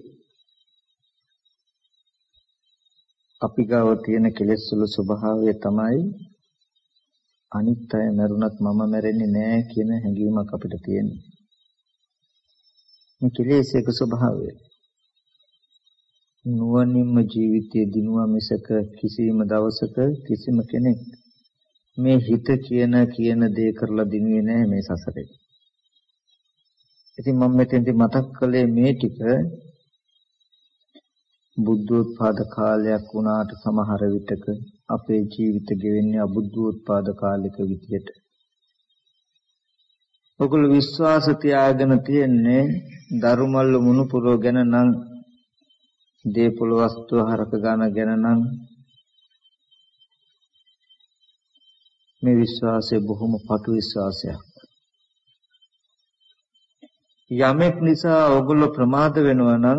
අපි ගාව තියෙන කෙලෙස් වල ස්වභාවය තමයි අනිත් අය මරුණත් මම මැරෙන්නේ නෑ කියන හැඟීමක් අපිට තියෙන්නේ. මේ කෙලෙස්යක ස්වභාවය. නුවණින්ම ජීවිතයේ දිනුවා මිසක කිසිම දවසක කිසිම කෙනෙක් මේ හිත කියන දේ කරලා දිනුවේ නෑ මේ සසරේ. ඉතින් මම මෙතෙන්දි මතක් කළේ මේ ටික බුද්ධෝත්පාද කාලයක් වුණාට සමහර විටක අපේ ජීවිත ගෙවෙන්නේ අබුද්ධෝත්පාද කාලික විදියට. ඔගොල්ලෝ විශ්වාස තියාගෙන තියෙන්නේ ධර්මවල මුණුපුරව ගැන නම්, දේපොළ වස්තු හරක ගන්න ගැන නම් මේ විශ්වාසය බොහොම පටු විශ්වාසයක්. යමෙක් නිසා ඔගොල්ලෝ ප්‍රමාද වෙනවා නම්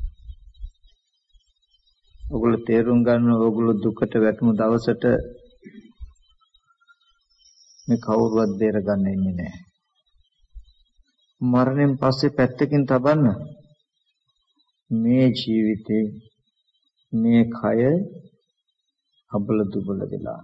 ඔගොල්ලෝ තේරුම් ගන්න ඔගොල්ලෝ දුකට වැටුණු දවසට මේ කවුරුවත් බේරගන්න ඉන්නේ නැහැ. මරණයෙන් පස්සේ පැත්තකින් තබන්න මේ ජීවිතේ මේ කය අබල දුබල වෙලා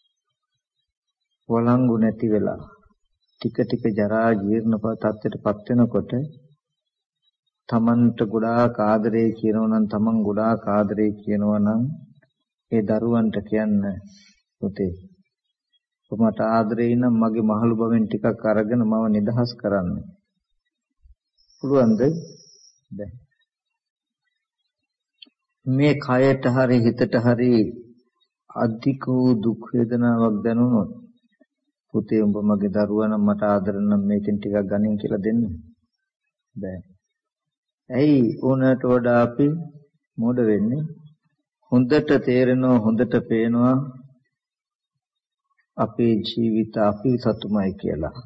වළංගු නැති වෙලා ටික ටික ජරා ජීර්ණ තත්ත්වයටපත් වෙනකොට තමන්ට ගොඩාක් ආදරේ කියනවා නම් තමන් ගොඩාක් ආදරේ කියනවා නම් ඒ දරුවන්ට කියන්න පුතේ ඔබට ආදරේ නම් මගේ මහලු බවෙන් ටිකක් අරගෙන මම නිදහස් කරන්න පුළුවන්ද? බැහැ. මේ කයට හරි හිතට හරි අධික වූ දුක් වේදනාවක් දැනුනොත් පුතේ උඹ මගේ දරුවා නම් මට ආදර නම් මේකෙන් ටිකක් ගනින් කියලා දෙන්න බෑ. ඇයි ඕනට වඩා අපි මොඩ වෙන්නේ? හොඳට තේරෙනවා හොඳට පේනවා අපේ ජීවිත අපි සතුමයි කියලා.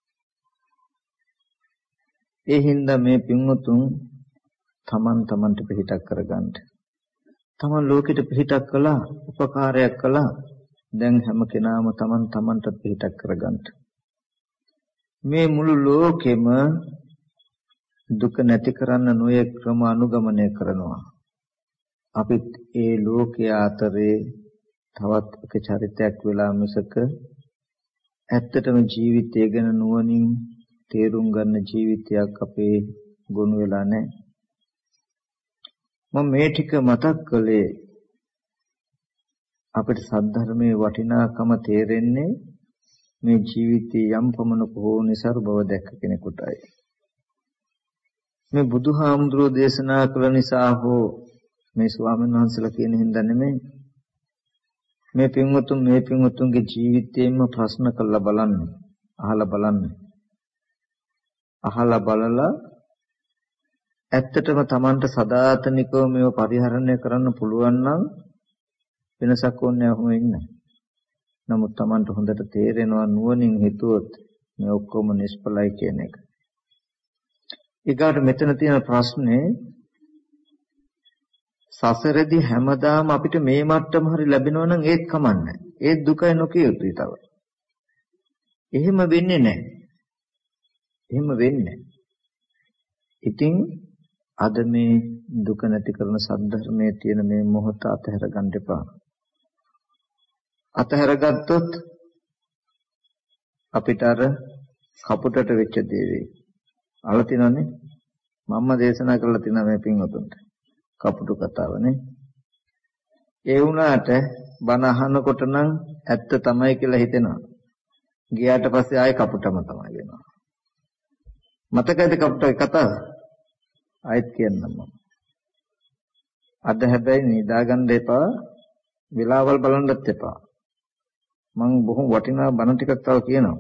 ඒ හින්දා මේ පින්වතුන් තමන්ට පිටක් කරගන්න. තමන් ලෝකෙට පිටක් කළා, උපකාරයක් කළා. දැන් හැම කෙනාම තමන්ට පිටක් කරගන්න. මේ මුළු ලෝකෙම දුක නැති කරන්න නොයෙක් ක්‍රම අනුගමනය කරනවා. අපිත් ඒ ලෝකයේ අතරේ තවත් එක චරිතයක් වෙලා මිසක ඇත්තටම ජීවිතය ගැන නුවණින් තේරුම් ගන්න ජීවිතයක් අපේ ගොනු වෙලා නැහැ. මම මේ ටික මතක් කළේ අපිට සද්ධර්මයේ වටිනාකම තේරෙන්නේ මේ ජීවිතයේ යම් පමණක හෝ નિසරු බව දැක්ක කෙනෙකුටයි. මේ බුදුහාමුදුරෝ දේශනා කළ නිසා හෝ මේ ස්වාමීන් වහන්සේලා කියන හින්දා නෙමෙයි. මේ පින්වතුන්ගේ ජීවිතයෙන්ම ප්‍රශ්න කරලා බලන්න, අහලා බලන්න. අහලා බලලා ඇත්තටම Tamanට සදාතනිකව මේව පරිහරණය කරන්න පුළුවන් නම් වෙනසක් ඕනේ නැහැ ඉන්න. නමුත් Tamanට හොඳට තේරෙනවා නුවණින් හිතුවොත් මේ ඔක්කොම නිෂ්ඵලයි කියන එක. ඊගාට මෙතන තියෙන ප්‍රශ්නේ සසරදී හැමදාම අපිට මේ මට්ටම හරි ලැබෙනවා නම් ඒත් කමන්නේ. ඒත් දුකයි නොකිය යුතුයි තව. එහෙම වෙන්නේ නැහැ. එහෙම වෙන්නේ. ඉතින් අද මේ දුක නැති කරන සද්ධර්මයේ තියෙන මේ මොහොත අතහැර ගන්න එපා. අතහැර ගත්තොත් අපිට අර කපුටට වෙච්ච දේ වෙයි. අහලා තියෙනවනේ මම්ම දේශනා කරලා තියෙනවා මේ පින්වතුන්ට. කපුටු කතාවනේ. ඒ වුණාට බණ අහනකොට නම් ඇත්ත තමයි කියලා හිතෙනවා. ගියාට පස්සේ ආයේ කපුටම තමයි වෙනවා. මතකද කපුටගේ කතාව? ආයෙත් කියන්නම් මම. අද හැබැයි නිදාගන්න එපා. වෙලාවල් බලන්නත් එපා. මම බොහොම වටිනා බණ ටිකක් තව කියනවා.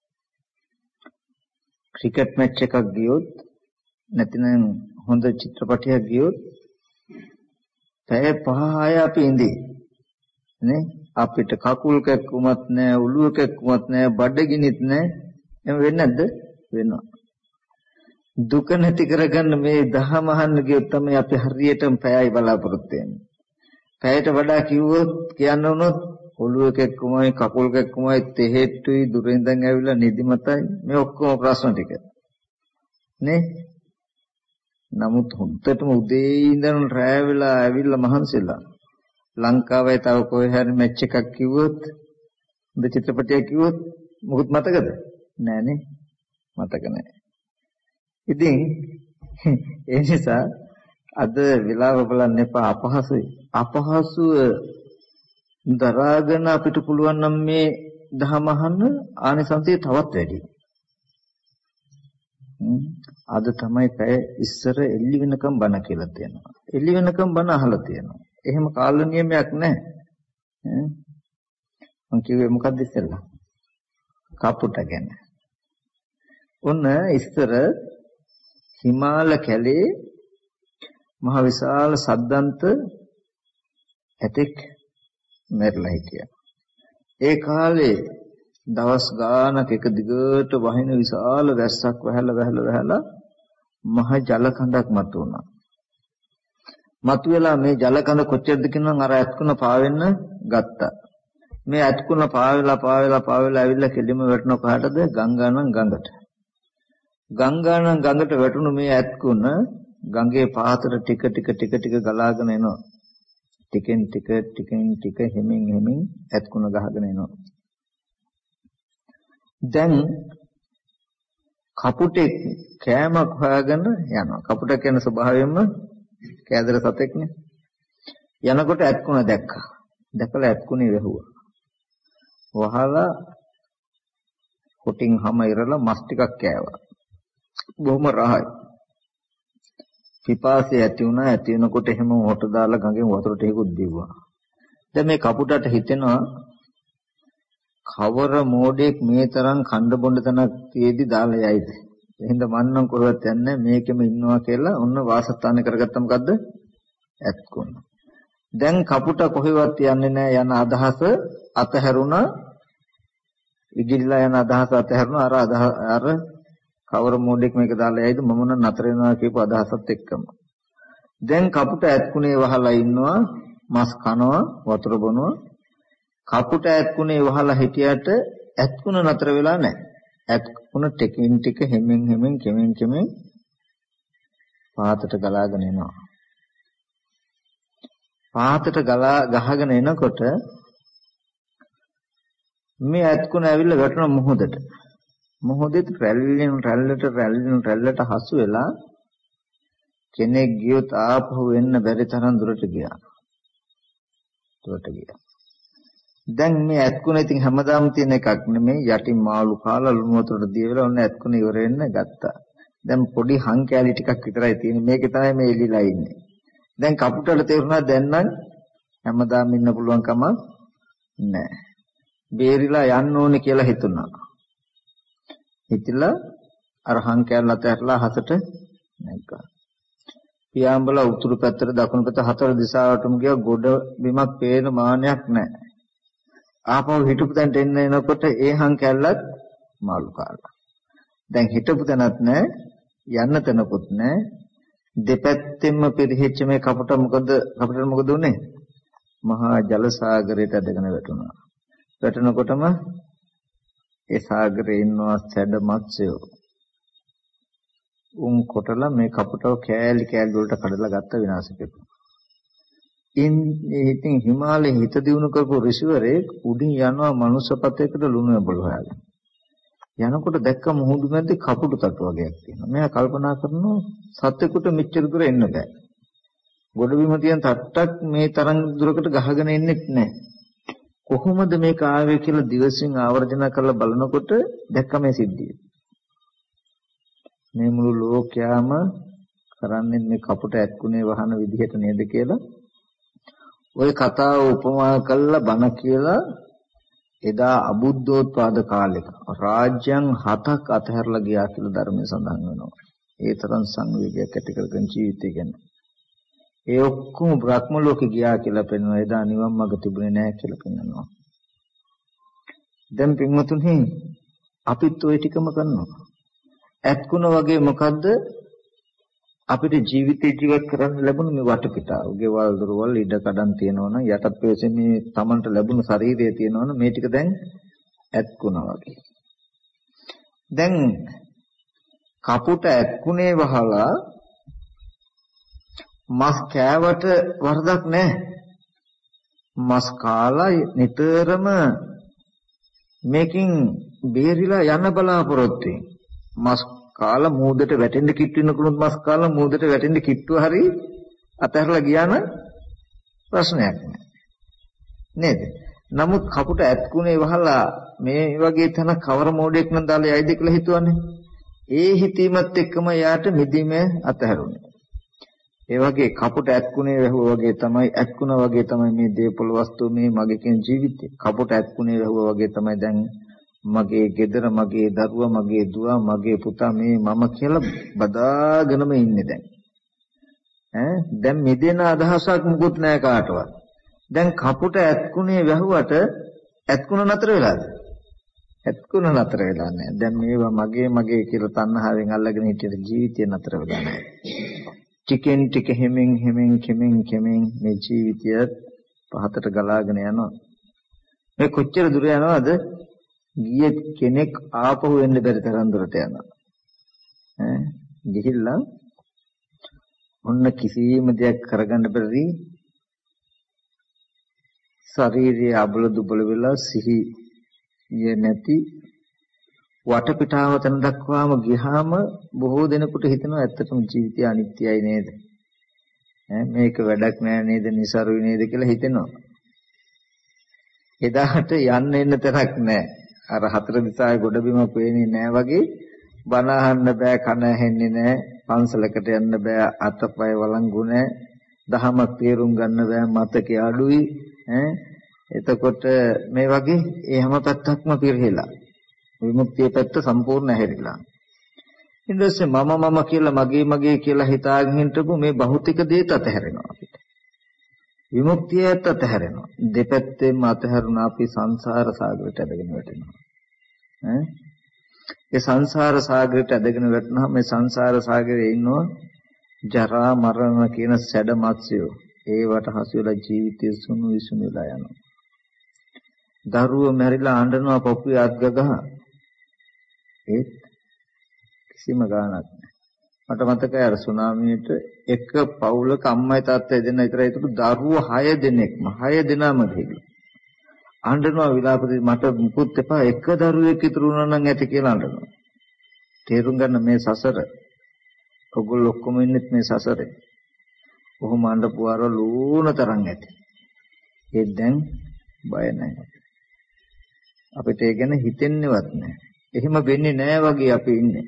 ක්‍රිකට් මැච් එකක් ගියොත් නැතිනම් හොඳ චිත්‍රපටයක් ගියොත් පැය 5-6 අපි ඉඳී නේ අපිට කකුල් කැක්කුමත් නැහැ ඔළුව කැක්කුමත් නැහැ බඩගිනිත් නැහැ එම වෙන්නේ නැද්ද? වෙනවා. දුක නැති කරගන්න මේ දහම අහන්න ගියොත් තමයි අපි හරියටම පැයයි බලාපොරොත්තු වෙන්නේ. පැයට වඩා කිව්වොත් කියන්න උනොත් ඔළුව කැක්කුමයි කකුල් කැක්කුමයි තෙහෙට්ටුයි දුරින්දන් ඇවිල්ලා නිදිමතයි මේ ඔක්කොම ප්‍රශ්න ටික නේ. නමුත් හොඳටම උදේ ඉඳන් රැය වෙලා ඇවිල්ලා මහන්සිලා ලංකාවේ තව කොහේ හරි මැච් එකක් කිව්වොත් හොඳ චිත්‍රපටයක් කිව්වොත් මොකුත් මතකද? නෑනේ මතක නෑ. ඉතින් ඒ නිසා අද වෙලාව බලන්න එපා අපහසුයි. අපහසුව දරාගෙන අපිට පුළුවන් නම් මේ දහම අහන්න ආනිසංසය තවත් වැඩි. අද තමයි පැය ඉස්සර එල්ලි වෙනකම් බණ කියලා තියෙනවා. එල්ලි වෙනකම් බණ අහලා තියෙනවා. එහෙම කාල නියමයක් නැහැ. මං කිව්වේ මොකක්ද ඉස්සෙල්ලා? කපුට ගැන. ඔන්න ඉස්සර හිමාල කැලේ මහ විශාල සද්දන්ත ඇතෙක් මැරිලා හිටියා. ඒ කාලේ දවස් ගානක් එක දිගට වහින විශාල වැස්සක් වහලා මහ ජල කඳක් මතුවුණා. මතුවලා මේ ජල කඳ කොච්චරද කියනනම් අර ඇත්කුණ පාවෙන්න ගත්තා. මේ ඇත්කුණ පාවෙලා ඇවිල්ලා කෙලිම වැටෙන කොහටද? ගංගානම් ගඟට. ගංගානම් ගඟට වැටුණු මේ ඇත්කුණ ගඟේ පාතට ටික ගලාගෙන එනවා. ටිකෙන් ටික හිමින් ඇත්කුණ ගහගෙන එනවා. දැන් කපුටෙක් කෑමක් හොයාගෙන යනවා. කපුට කියන ස්වභාවයෙන්ම කෑදර සතෙක්නේ. යනකොට ඇත්කුණ දැක්කා. දැකලා ඇත්කුණේ වැහුවා. වහලා කොටින් හැම ඉරලා මස් ටිකක් කෑවා. බොහොම රහයි. පිපාසය ඇති වෙනකොට එහෙම හොට දාලා ගඟෙන් වතුර ටිකකුත් දීුවා. දැන් මේ කපුටට හිතෙනවා කවර මෝඩෙක් මේ තරම් කණ්ඩ බොණ්ඩ තනක් තියේදී දාලා යයිද? එහෙනම් මන්නම් කොහෙවත් යන්නේ මේකෙම ඉන්නවා කියලා ඔන්න වාසස්ථාන කරගත්තා. මොකද්ද? ඇත්කුණ. දැන් කපුට කොහෙවත් යන්නේ නැහැ යන අදහස අතහැරුණා. ඉගිරිලා යන අදහස අතහැරුණා. අර කවර මෝඩෙක් මේක දාලා යයිද මම නම් නතර වෙනවා කියපු අදහසත් එක්කම. දැන් කපුට ඇත්කුණේ වහලා ඉන්නවා. මස් කනවා, වතුර බොනවා. කපුට ඇත්කුණේ වහලා හිටියට ඇත්කුණ නතර වෙලා නැහැ. ඇත්කුණ ටිකින් ටික හිමින් කෙමෙන් පාතට ගලාගෙන එනවා. පාතට ගහගෙන එනකොට මේ ඇත්කුණ ඇවිල්ලා වැටෙන මොහොතට. මොහොතේ රැල්ලට හසු වෙලා කෙනෙක් ගියොත් ආපහු එන්න බැරි තරම් දුරට ගියා. දැන් මේ ඇත්කුණ ඉතින් හැමදාම තියෙන එකක් නෙමෙයි. යටින් මාළු කාලා ලුණු වතුරට දීවලා ඔන්න ඇත්කුණ ඉවර වෙන්න ගත්තා. දැන් පොඩි හං කෑලි ටිකක් විතරයි තියෙන්නේ. මේකේ තමයි මේ එලිලා ඉන්නේ. දැන් කපුටට තේරුණා දැන් නම් හැමදාම ඉන්න පුළුවන් කම නැහැ. බේරිලා යන්න ඕනේ කියලා හිතුණා. හිතලා අර හං කෑල්ල අතහැරලා හතට නැග්ගා. පියාඹලා උතුරු පැත්තට දකුණු පැත්ත හතර දිශාවටම ගියා. ගොඩ බිමක් පේන මානයක් නැහැ. ආපහු හිටපු තැනට එනකොට ඒ හං කැල්ලත් මාළු කාලා. දැන් හිටපු තැනත් නැහැ, යන්න තැනකුත් නැහැ. දෙපැත්තෙන්ම පිරිහෙච්ච මේ කපුට මොකද උනේ? මහා ජල සාගරයට ඇදගෙන වැටුණා. වැටෙනකොටම ඒ සාගරේ ඉන්නවා සැඩ මත්ස්‍යෝ. කොටලා මේ කපුටව කෑලි වලට කඩලා ගත්ත විනාශ කෙරුවා. ඉතින් හිමාලයේ හිත දියුණු කරපු ඍෂිවරයෙක් උඩින් යනවා මනුස්සපතේකට ලුණු ඇඹුල් හොයාගෙන. යනකොට දැක්ක මුහුදු මැද්දේ කපුටු තට්ටු වගේක් තියෙනවා. මෙයා කල්පනා කරනවා සත්‍යකට මෙච්චර දුර එන්න බෑ. ගොඩබිම තියෙන තට්ටක් මේ තරම් දුරකට ගහගෙන එන්නෙත් නැහැ. කොහොමද මේක ආවේ කියලා දිවසින් ආවර්ජන කරලා බලනකොට දැක්ක මේ සිද්ධිය. මේ මුළු ලෝකයාම කරන්නේ මේ කපුට ඇත්කුනේ වහන විදිහට නේද කියලා ඔය කතාව උපමා කරලා බණ කියලා එදා අබුද්ධෝත්පාද කාලෙක රාජ්‍යයන් 7ක් අතහැරලා ගියා කියලා ධර්මයේ සඳහන් වෙනවා. ඒ තරම් සංවේගයක් ඇති කරගෙන ජීවිතය ගැන. ඒ ඔක්කොම බ්‍රහ්ම ලෝකෙ ගියා කියලා පෙන්වනවා. එදා නිවන් මඟ තිබුණේ නැහැ කියලා පෙන්වනවා. දැන් පින්වතුනි අපිත් ওই ටිකම කරනවා. ඇත්කුණ වගේ මොකද්ද අපිට ජීවිතේ ජීවත් කරන්න ලැබුණ මේ වටපිටාව. ගෙවල් දොරවල් ඉඩ කඩන් තියෙනවනම් යටත් ප්‍රවේශයෙන් මේ Tamanට ලැබුණු ශරීරය තියෙනවනම් මේ ටික දැන් ඇත්කුණ වගේ. දැන් කපුට ඇත්කුණේ වහලා මස් කෑවට වරදක් නැහැ. මස් කාලා නිතරම මේකින් බේරිලා යන්න බලාපොරොත්තු වෙන. මස් කාලා මූදට වැටෙන්න කිට්ටු වෙනකුණුත් මස් කාලා මූදට වැටෙන්න කිට්ටුව හරි අතහැරලා ගියා නම් ප්‍රශ්නයක් නෑ නේද? නමුත් කපුට ඇත්කුණේ වහලා මේ වගේ තැන කවර මෝඩයක් නම් දාලා යයිද කියලා හිතුවනේ. ඒ හිතීමත් එක්කම යාට මිදීම අතහැරුණේ. ඒ වගේ කපුට ඇත්කුණේ වැහුවා වගේ තමයි ඇත්කුණා වගේ තමයි මේ දේපොළ වස්තු මේ මගේ කියන ජීවිතේ. කපුට ඇත්කුණේ වැහුවා වගේ තමයි දැන් මගේ ගෙදර මගේ දරුවා මගේ දුව මගේ පුතා මේ මම කියලා බදාගෙනම ඉන්නේ දැන්. දැන් මිදෙන අදහසක් මුකුත් නැහැ කාටවත්. දැන් කපුට ඇත්කුණේ වැහුවට ඇත්කුණ නතර වෙලාද? ඇත්කුණ නතර වෙලා නැහැ. දැන් මේවා මගේ කියලා තණ්හාවෙන් අල්ලගෙන හිටිය ජීවිතය නතර වෙලා නැහැ. ටිකෙන් ටික හැමෙන් මේ ජීවිතය පහතට ගලාගෙන යනවා. මේ කොච්චර දුර යනවද? ගියේ කෙනෙක් ආපහු එන්න බැරි තරම් දුරට යනවා. ගිහිල්ලා ඔන්න කිසිම දෙයක් කරගන්න බැරි ශරීරයේ අබල දුබල වෙලා සිහිය නැති වටපිටාව තන දක්වාම ගියාම බොහෝ දෙනෙකුට හිතෙනවා ඇත්තටම ජීවිතය අනිත්‍යයි නේද? මේක වැඩක් නෑ නේද? નિසරුයි නේද කියලා හිතෙනවා. එදාට යන්න එන්න තරක් නෑ. අර හතර දිසාවේ ගොඩබිම පේන්නේ නෑ වගේ බණ අහන්න බෑ, කන ඇහෙන්නේ නෑ, පන්සලකට යන්න බෑ, අතපය වළංගු නෑ, දහමක් තේරුම් ගන්න බෑ, මතකේ අඩුයි. එතකොට මේ වගේ ඒ හැම පැත්තක්ම පිරෙහිලා විමුක්තිය පැත්ත සම්පූර්ණ හැරිලා. ඊට පස්සේ මම කියලා මගේ කියලා හිතාගෙන හිටපු මේ භෞතික දේත් අතහැරෙනවා අපිට. විමුක්තියත් අතහැරෙනවා. දෙපැත්තෙම අතහැරුණා අපි සංසාර සාගරයට ඇදගෙන වැටෙනවා. ඒ සංසාර සාගරයට ඇදගෙන වැටුනහම මේ සංසාර සාගරේ ඉන්නවා ජරා මරණ කියන සැඩ මත්ස්‍යෝ. ඒවට හසු වෙලා ජීවිතය සුණු විසුණු වෙලා යනවා. දරුවෝ මැරිලා අඬනවා පපුවේ අත් ගගහ. ඒත් කිසිම ගාණක් නැහැ. මට මතකයි අර සුනාමියට එක පවුලක අම්මයි තාත්තයි දෙන්න විතරයි හිටපු දරුවෝ 6 දෙනෙක්ම 6 දෙනාම ගිහිල්ලා. අඬනවා විලාපදී මට මුකුත් එපා එක දරුවෙක් ඉතුරු වුණා නම් ඇති කියලා අඬනවා. තේරුම් ගන්න මේ සසර. ඔගොල්ලෝ ඔක්කොම ඉන්නේ මේ සසරේ. කොහොම අඬපුවාර ලූණ තරම් ඇති. ඒ දැන් බය නැහැ. අපිට ඒ ගැන හිතෙන්නේවත් නැහැ. එහෙම වෙන්නේ නැහැ වගේ අපි ඉන්නේ.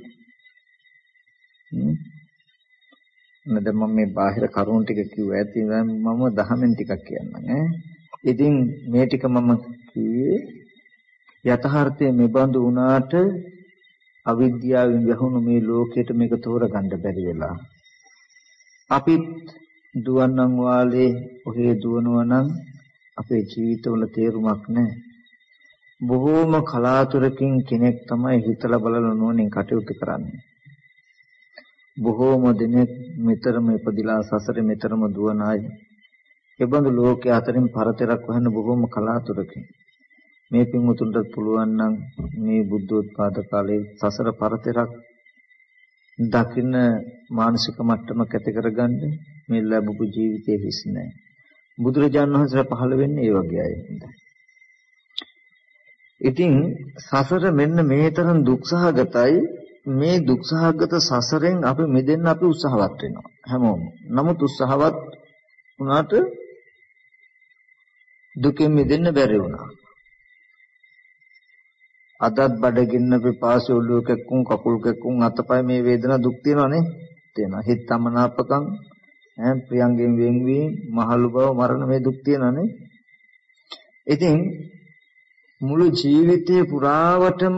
නේද? මම මේ බාහිර කරුණු ටික කිව්වා ඇති මම දහමෙන් ටිකක් කියන්නම්. ඉතින් මේ ටික මම කිව්වේ යථාර්ථයේ මෙබඳු වුණාට අවිද්‍යාවෙන් යහුණු මේ ලෝකෙට මේක තෝරගන්න බැරි වෙලා අපිත් දුවන්නම් වාලේ ඔහේ දුවනවා නම් අපේ ජීවිතවල තේරුමක් නැහැ. බොහෝම කලාතුරකින් කෙනෙක් තමයි හිතලා බලලා නෝනින් කටයුතු කරන්නේ. බොහෝම දෙනෙක් මෙතරම ඉපදිලා සසරේ මෙතරම දුවන අය. ඒබඳු ලෝකයේ අතරින් පරතරක් වහන්න බොහෝම කලාතුරකින්. මේ පින්වතුන්ට පුළුවන් නම් මේ බුද්ධෝත්පාද කාලයේ සසර පරතරක් දකින්න මානසික මට්ටමක් ඇති කරගන්න මේ ලැබපු ජීවිතයේ හිස් නැහැ. බුදුරජාණන් වහන්සේ පහළ වෙන්නේ ඒ වගේ අය හින්දා. ඉතින් සසර මෙන්න මේ තරම් දුක්සහගතයි. මේ දුක්සහගත සසරෙන් අපි මිදෙන්න අපි උත්සාහවත් වෙනවා හැමෝම. නමුත් උත්සාහවත් වුණාට දුකෙන් මිදෙන්න බැරි වුණා. අදත් බඩගින්න පිපාසය ඔළුව කැක්කුම් කකුල් කැක්කුම් අතපය මේ වේදනා දුක් තියෙනවනේ. තියෙනවා. හිත තමනාපකම් ප්‍රියංගෙන් වෙන්වීම මහලු බව මරණ මේ දුක් තියෙනවනේ. ඉතින් මුළු ජීවිතේ පුරාවටම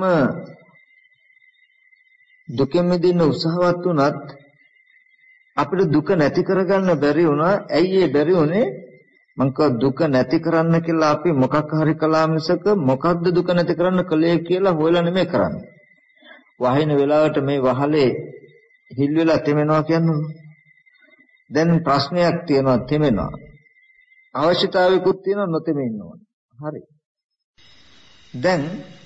දුකෙන් මිදෙන්න උත්සාහවත් වුණත් අපිට දුක නැති කරගන්න බැරි වුණා. ඇයි ඒ බැරි වුනේ? මං කව දුක නැති කරන්න කියලා අපි මොකක් හරි කළා මිසක මොකද්ද දුක නැති කරන්න කලේ කියලා හොයලා නෙමෙයි කරන්නේ. වහින වෙලාවට මේ වහලේ හිල් වෙලා තෙමෙනවා කියන්නේ. දැන් ප්‍රශ්නයක් තියෙනවා තෙමෙනවා. අවශ්‍යතාවයකුත් තියෙනවා නොතෙමෙන්න ඕනේ. හරි. දැන්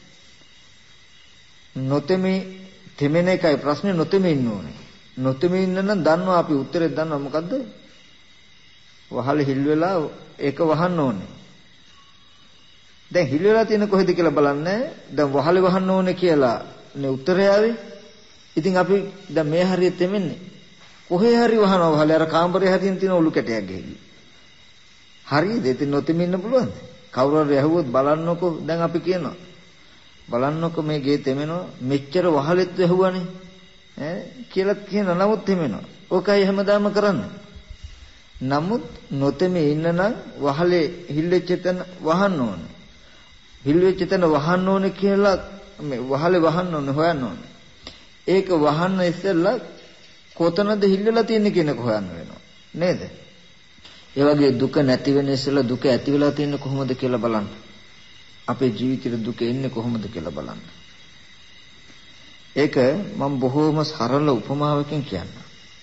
නොතෙමේ තෙමෙන එකයි ප්‍රශ්නේ නොතෙමෙන්න ඕනේ. නොතෙමෙන්න නම් දන්නවා අපි උත්තරේ දන්නවා මොකද්ද? වහල හිල් වෙලා ඒක වහන්න ඕනේ. දැන් හිල් වෙලා තියෙන කොහෙද කියලා බලන්නේ. දැන් වහලේ වහන්න ඕනේ කියලා නේ උත්තරය ආවේ. ඉතින් අපි දැන් මේ හරියට තෙමෙන්නේ. කොහේ හරි වහනවා වහලේ අර කාමරේ හරියෙන් තියෙන ඔලු කැටයක් ගහලා. හරියද? ඉතින් නොතෙමෙන්න පුළුවන්ද? කවුරු හරි ඇහුවොත් බලන්නකෝ දැන් අපි කියනවා. බලන්නකෝ මේ ගේ තෙමෙනවා මෙච්චර වහලෙත් ඇහුවානේ. කියලා කියන නමුත් හිමෙනවා. ඕකයි හැමදාම කරන්නේ. නමුත් නොතෙමේ ඉන්න නම් වහලේ හිල්ලෙච්ච තැන වහන්න ඕනේ. හිල්වෙච්ච තැන වහන්න ඕනේ කියලා මේ වහලේ වහන්න ඕනේ හොයන්න ඕනේ. ඒක වහන්න ඉස්සෙල්ලා කොතනද හිල්ලලා තියෙන්නේ කියන එක හොයන්න වෙනවා. නේද? ඒ වගේ දුක නැති වෙන ඉස්සෙල්ලා දුක ඇති වෙලා තියෙන්නේ කොහොමද කියලා බලන්න. අපේ ජීවිතේ දුක එන්නේ කොහොමද කියලා බලන්න. ඒක මම බොහෝම සරල උපමාවකින් කියන්නම්.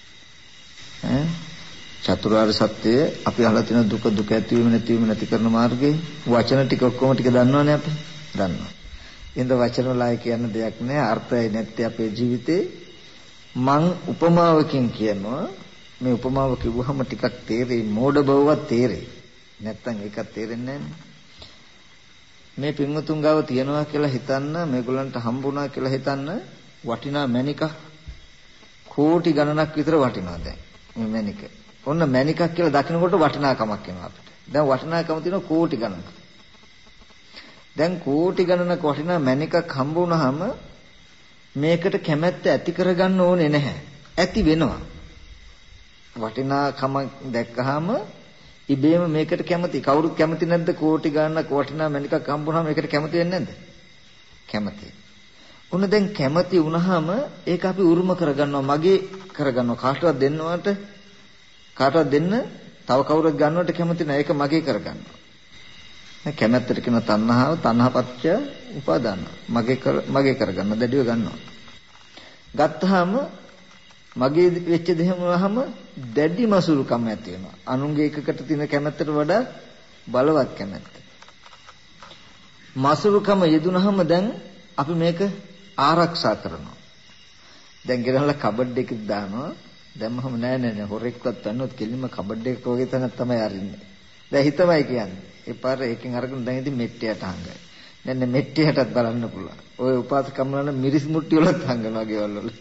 චතුරාර්ය සත්‍යය අපි අහලා තියෙන දුක ඇති වීම නැති වීම නැති කරන මාර්ගයේ වචන ටික ඔක්කොම ටික දන්නවනේ අපි. දන්නවා. ඉතින් වචන වලයි කියන්න දෙයක් නැහැ. අර්ථය නැත්තේ අපේ ජීවිතේ. මං උපමාවකින් කියනවා මේ උපමාව කිව්වහම ටිකක් තේරෙයි මෝඩ බවවත් තේරෙයි. නැත්තම් ඒකත් තේරෙන්නේ නැහැ. මේ පින්වතුන් ගාව තියනවා කියලා හිතන්න මේගොල්ලන්ට හම්බුණා කියලා හිතන්න වටිනා මණික කෝටි ගණනක් විතර වටිනවා දැන් මේ මණික. ඔන්න මණිකක් කියලා දකින්නකොට වටිනාකමක් එනවා අපිට. දැන් වටිනාකම තියෙනවා කෝටි ගණනක්. දැන් කෝටි ගණනක් වටිනා මණිකක් හම්බ වුණාම මේකට කැමැත්ත ඇති කරගන්න ඕනේ නැහැ. ඇති වෙනවා. වටිනාකම දැක්කහම ඉබේම මේකට කැමති. කවුරුත් කැමති නැද්ද? කෝටි ගණනක් වටිනා මණිකක් හම්බ වුණාම මේකට කැමති වෙන්නේ නැද්ද? කැමති. උන දැන් කැමති වුණාම ඒක අපි උරුම කරගන්නවා, මගේ කරගන්නවා. කාටවත් දෙන්නවට කාටවත් දෙන්න තව කවුරුත් ගන්නවට කැමති නැහැ. ඒක මගේ කරගන්නවා. දැන් කැමැත්තට කියන තණ්හාව, තණ්හාපච්චය උපාදාන. මගේ කරගන්න දැඩිව ගන්නවා. ගත්තාම මගේ වෙච්ච දෙයක් වහම දැඩි මසුරුකම් ඇති වෙනවා. අනුන්ගේ එකකට තියෙන කැමැත්තට වඩා බලවත් කැමැත්ත. මසුරුකම යෙදුනහම දැන් අපි මේක ආරක්ෂා කරනවා. දැන් ගෙනල්ලා කබඩ් එකක දානවා. දැම්මම නෑ හොරෙක්වත් වන්නොත් කෙලින්ම කබඩ් එකක වගේ තැනක් තමයි අරින්නේ. දැන් හිතමයි කියන්නේ. ඒ පාර එකකින් අරගෙන දැන් ඉතින් මෙට්ටියට හංගයි. දැන් මෙට්ටියටත් බලන්න පුළුවන්. ඔය උපාසකම්ලන මිරිස් මුට්ටි වලත් හංගනවා ගෙවල් වල.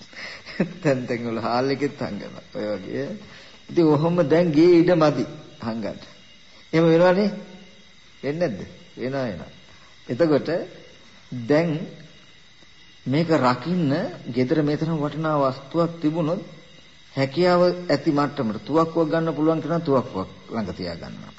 තැන් වල හාල් එකෙත් හංගනවා. ඔය වගේ. ඉතින් ඔහොම දැන් ගේ ඉඩ මදි හංගන්න. එහෙම වෙනවනේ. වෙන්නේ නැද්ද? වෙනවා. එතකොට දැන් මේක රකින්න gedara මේ තරම් වටිනා වස්තුවක් තිබුණොත් හැකියාව ඇති මට්ටමට තුවක්කුවක් ගන්න පුළුවන් කෙනා තුවක්කුවක් ළඟ තියා ගන්නවා.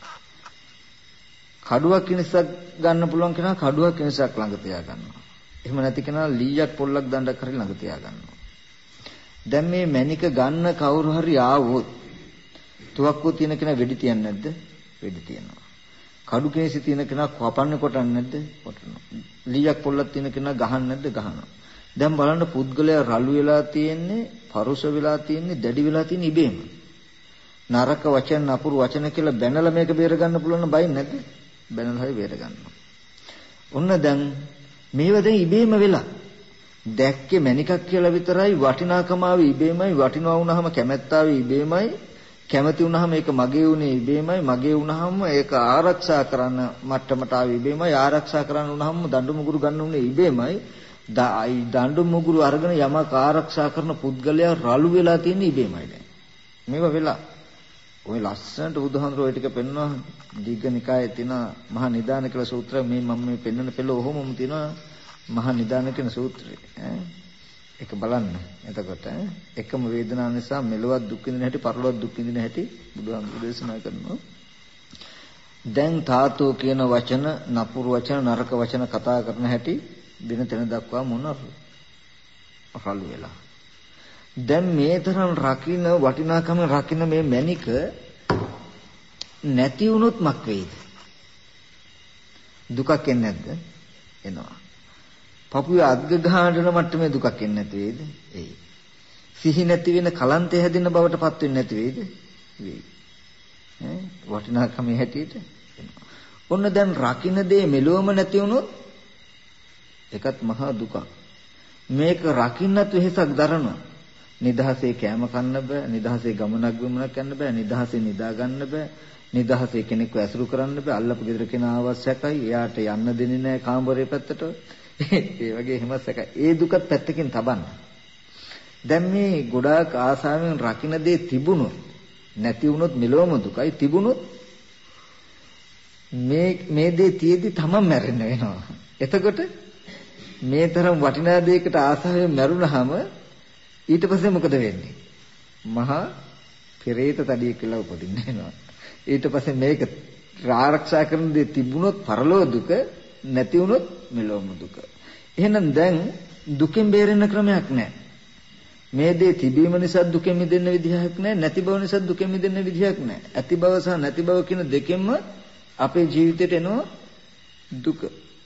කඩුවක් කිනිසක් ගන්න පුළුවන් කෙනා කඩුවක් කිනිසක් ළඟ තියා ගන්නවා. එහෙම නැති කෙනා ලීයක් පොල්ලක් දණ්ඩක් හරි ළඟ තියා ගන්නවා. දැන් මේ මණික ගන්න කවුරු හරි ආවොත් තුවක්කුව තියෙන කෙනා වෙඩි තියන්නේ නැද්ද? වෙඩි තියනවා. කඩු කේසි තියෙන කෙනා කපන්නේ කොටන්නේ නැද්ද? කොටනවා. ලීයක් පොල්ලක් තියෙන කෙනා ගහන්නේ නැද්ද? ගහනවා. දැන් බලන්න පුද්ගලයා රළු වෙලා තියෙන්නේ, පරුෂ වෙලා තියෙන්නේ, දැඩි වෙලා තියෙන්නේ ඉබේම. නරක වචන, නපුරු වචන කියලා බැනලා මේක බේර ගන්න පුළුවන් බයි නැද්ද? බැනලා හරි බේර ගන්නවා. ඔන්න දැන් මේව දැන් ඉබේම වෙලා. දැක්කේ මණිකක් කියලා විතරයි වටිනාකම ආවේ ඉබේමයි, වටිනවා වුණාම කැමැත්ත ආවේ ඉබේමයි. කැමති වුණාම ඒක මගේ උනේ ඉබේමයි, මගේ වුණාම ඒක ආරක්ෂා කරන්න මට්ටමට ආවේ ඉබේමයි, ආරක්ෂා කරන්න වුණාම දඬු මුගුරු ගන්න උනේ ඉබේමයි. දඬු මුගුරු අරගෙන යමක් ආරක්ෂා කරන පුද්ගලයා රළු වෙලා තියෙන්නේ ඉබේමයි දැන්. මේව වෙලා ඔය ලස්සනට බුදුහාමුදුරුවෝ ටික පෙන්වනවා දීඝනිකායේ තියෙන මහා නිදාන කියලා සූත්‍රය. මේ මම මේ පෙන්වන පෙළ ඔහොමම තියෙනවා මහා නිදාන කියන සූත්‍රය. ඒක බලන්න. එතකොට එකම වේදනාව නිසා මෙලොවත් දුක් විඳින හැටි, පරලොවත් දුක් විඳින හැටි බුදුහාමුදුරුවෝ දේශනා කරනවා. දැන් ධාතෝ කියන වචන, නපුරු වචන, නරක වචන කතා කරන හැටි දින තැන දක්වා මොන රළු වෙලා. දැන් මේ තරම් රකින්න වටිනාකම රකින්න මේ මණික නැති වුණොත් මක් වෙයිද? දුකක් එන්නේ නැද්ද? එනවා. පපුවේ අද්ග ගහන මට්ටමේ දුකක් එන්නේ නැති වෙයිද? එයි. සිහි නැති වෙන කලන්තය හැදෙන බවට පත් වෙන්නේ නැති වෙයිද? වෙයි. වටිනාකම හැටියට එනවා. ඔන්න දැන් රකින්න දේ මෙලොවම නැති වුණොත් ඒකත් මහා දුකක්. මේක රකින්නත් වෙහසක් දරනවා. නිදහසේ කැම කන්න බෑ, නිදහසේ ගමනක් බිමනක් යන්න බෑ, නිදහසේ නිදා ගන්න බෑ, නිදහසේ කෙනෙක්ව ඇසුරු කරන්න බෑ. අල්ලපු ගෙදර කෙනා අවශ්‍යකයි, එයාට යන්න දෙන්නේ නැහැ කාමරේ පැත්තට. ඒ වගේ එහෙම සැකයි. ඒ දුකත් පැත්තකින් තබන්න. දැන් මේ ගොඩාක් ආසාවෙන් රකින්න දේ තිබුණොත් නැති වුණොත් මෙලොවම දුකයි, තිබුණොත් මේ දේ තියේදී තමන් මැරෙන්න වෙනවා. එතකොට මේ තරම් වටිනා දෙයකට ආසාවෙන් මැරුණාම ඊට පස්සේ මොකද වෙන්නේ? මහා පෙරේත තඩිය කියලා උපදින්න වෙනවා. ඊට පස්සේ මේක ආරක්ෂා කරන දේ තිබුණොත් පරලෝක දුක, නැති වුණොත් මෙලොවම දුක. එහෙනම් දැන් දුකෙන් බේරෙන්න ක්‍රමයක් නැහැ. මේ දේ තිබීම නිසා දුකෙන් මිදෙන්න විදිහක් නැහැ, නැති බව නිසා දුකෙන් මිදෙන්න විදිහක් නැහැ. ඇති බව සහ නැති බව කියන දෙකෙන්ම අපේ ජීවිතේට එනවා දුක.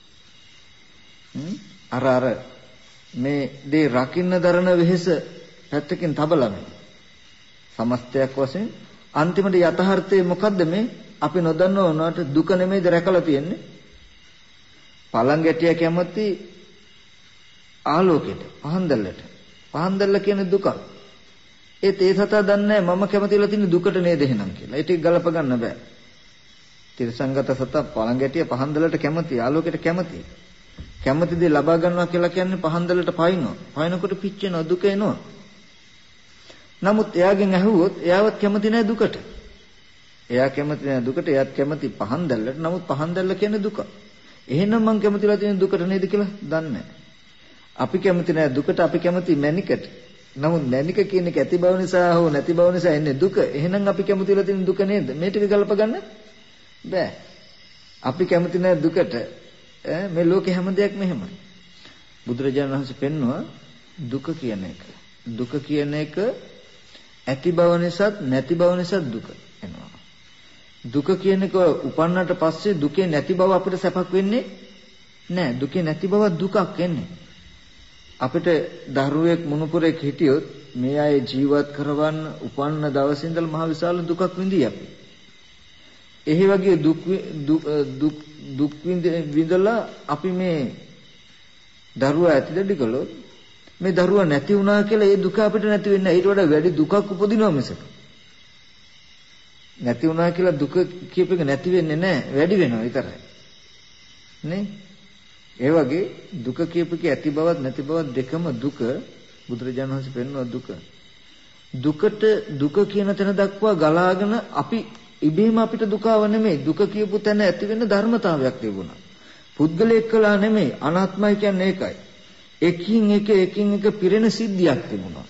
අර මේ දේ රකින්න දරන වෙහෙස පැත්තකින් තබලා මේ සමස්තයක් වශයෙන් අන්තිමට යථාර්ථයේ මොකද්ද මේ අපි නොදන්නව උනාට දුක නෙමෙයිද රැකලා තියෙන්නේ? පළංගැටිය කැමති ආලෝකයට, පහන්දල්ලට. පහන්දල්ල කියන්නේ දුක. ඒ සතා දන්නේ මම කැමතිලා තියෙන දුකට නේද එහෙනම් කියලා. ඒ ටික ගලප ගන්න බෑ. තිරසංගත සතා පළංගැටිය පහන්දලට කැමති, ආලෝකයට කැමති. කැමති දේ ලබා ගන්නවා කියලා කියන්නේ පහන්දලට පයින්නවා. පයින්නකොට පිච්චෙනවා, දුක එනවා. නමුත් එයාගෙන් ඇහුවොත් එයාවත් කැමති නෑ දුකට. එයා කැමති නෑ දුකට, එයාත් කැමති පහන්දල්ලට. නමුත් පහන්දල්ල කියන්නේ දුක. එහෙනම් මං කැමතිලා තියෙන දුකට නේද කියලා දන්නේ නෑ. අපි කැමති නෑ දුකට, අපි කැමති මැනිකට. නමුත් මැනික කියන එක ඇති බව නිසා හෝ නැති බව නිසා එන්නේ දුක. එහෙනම් අපි කැමතිලා තියෙන දුක නේද? මේ ටික ගලප ගන්න බෑ. අපි කැමති නෑ දුකට. මේ ලෝකේ හැම දෙයක්ම එහෙමයි. බුදුරජාණන් වහන්සේ පෙන්වුවා දුක කියන එක. දුක කියන එක ඇති බව නිසා නැති බව නිසා දුක එනවා. දුක කියන එක උපන්නට පස්සේ දුකේ නැති බව අපිට සැපක් වෙන්නේ නැහැ. දුකේ නැති බව දුකක් එන්නේ. අපිට දරුවෙක් මුණුපුරෙක් හිටියොත් මේ අය ජීවත් කරවන්න උපන්න දවසේ ඉඳලා මහ විශාල දුකක් විඳී අපි. එහි වගේ දුක් විඳලා අපි මේ දරුවා ඇතිදඩි කළොත් මේ දරුවා නැති වුණා කියලා ඒ දුක අපිට නැති වෙන්නේ නැහැ. ඊට වඩා වැඩි දුකක් උපදිනවා මිසක. නැති වුණා කියලා දුක කියප එක නැති වෙන්නේ නැහැ. වැඩි වෙනවා විතරයි. නේ? ඒ වගේ දුක කියප එක ඇති බවත් නැති බවත් දෙකම දුක. බුදුරජාණන් වහන්සේ පෙන්වනවා දුක. දුකට දුක කියන තැන දක්වා ගලාගෙන අපි ඉබේම අපිට දුකව නෙමෙයි. දුක කියපු තැන ඇති වෙන ධර්මතාවයක් තිබුණා. පුද්ගලයෙක් කළා නෙමෙයි. අනාත්මයි කියන්නේ ඒකයි. එකින් එක පිරෙන සිද්ධියක් තිබුණා.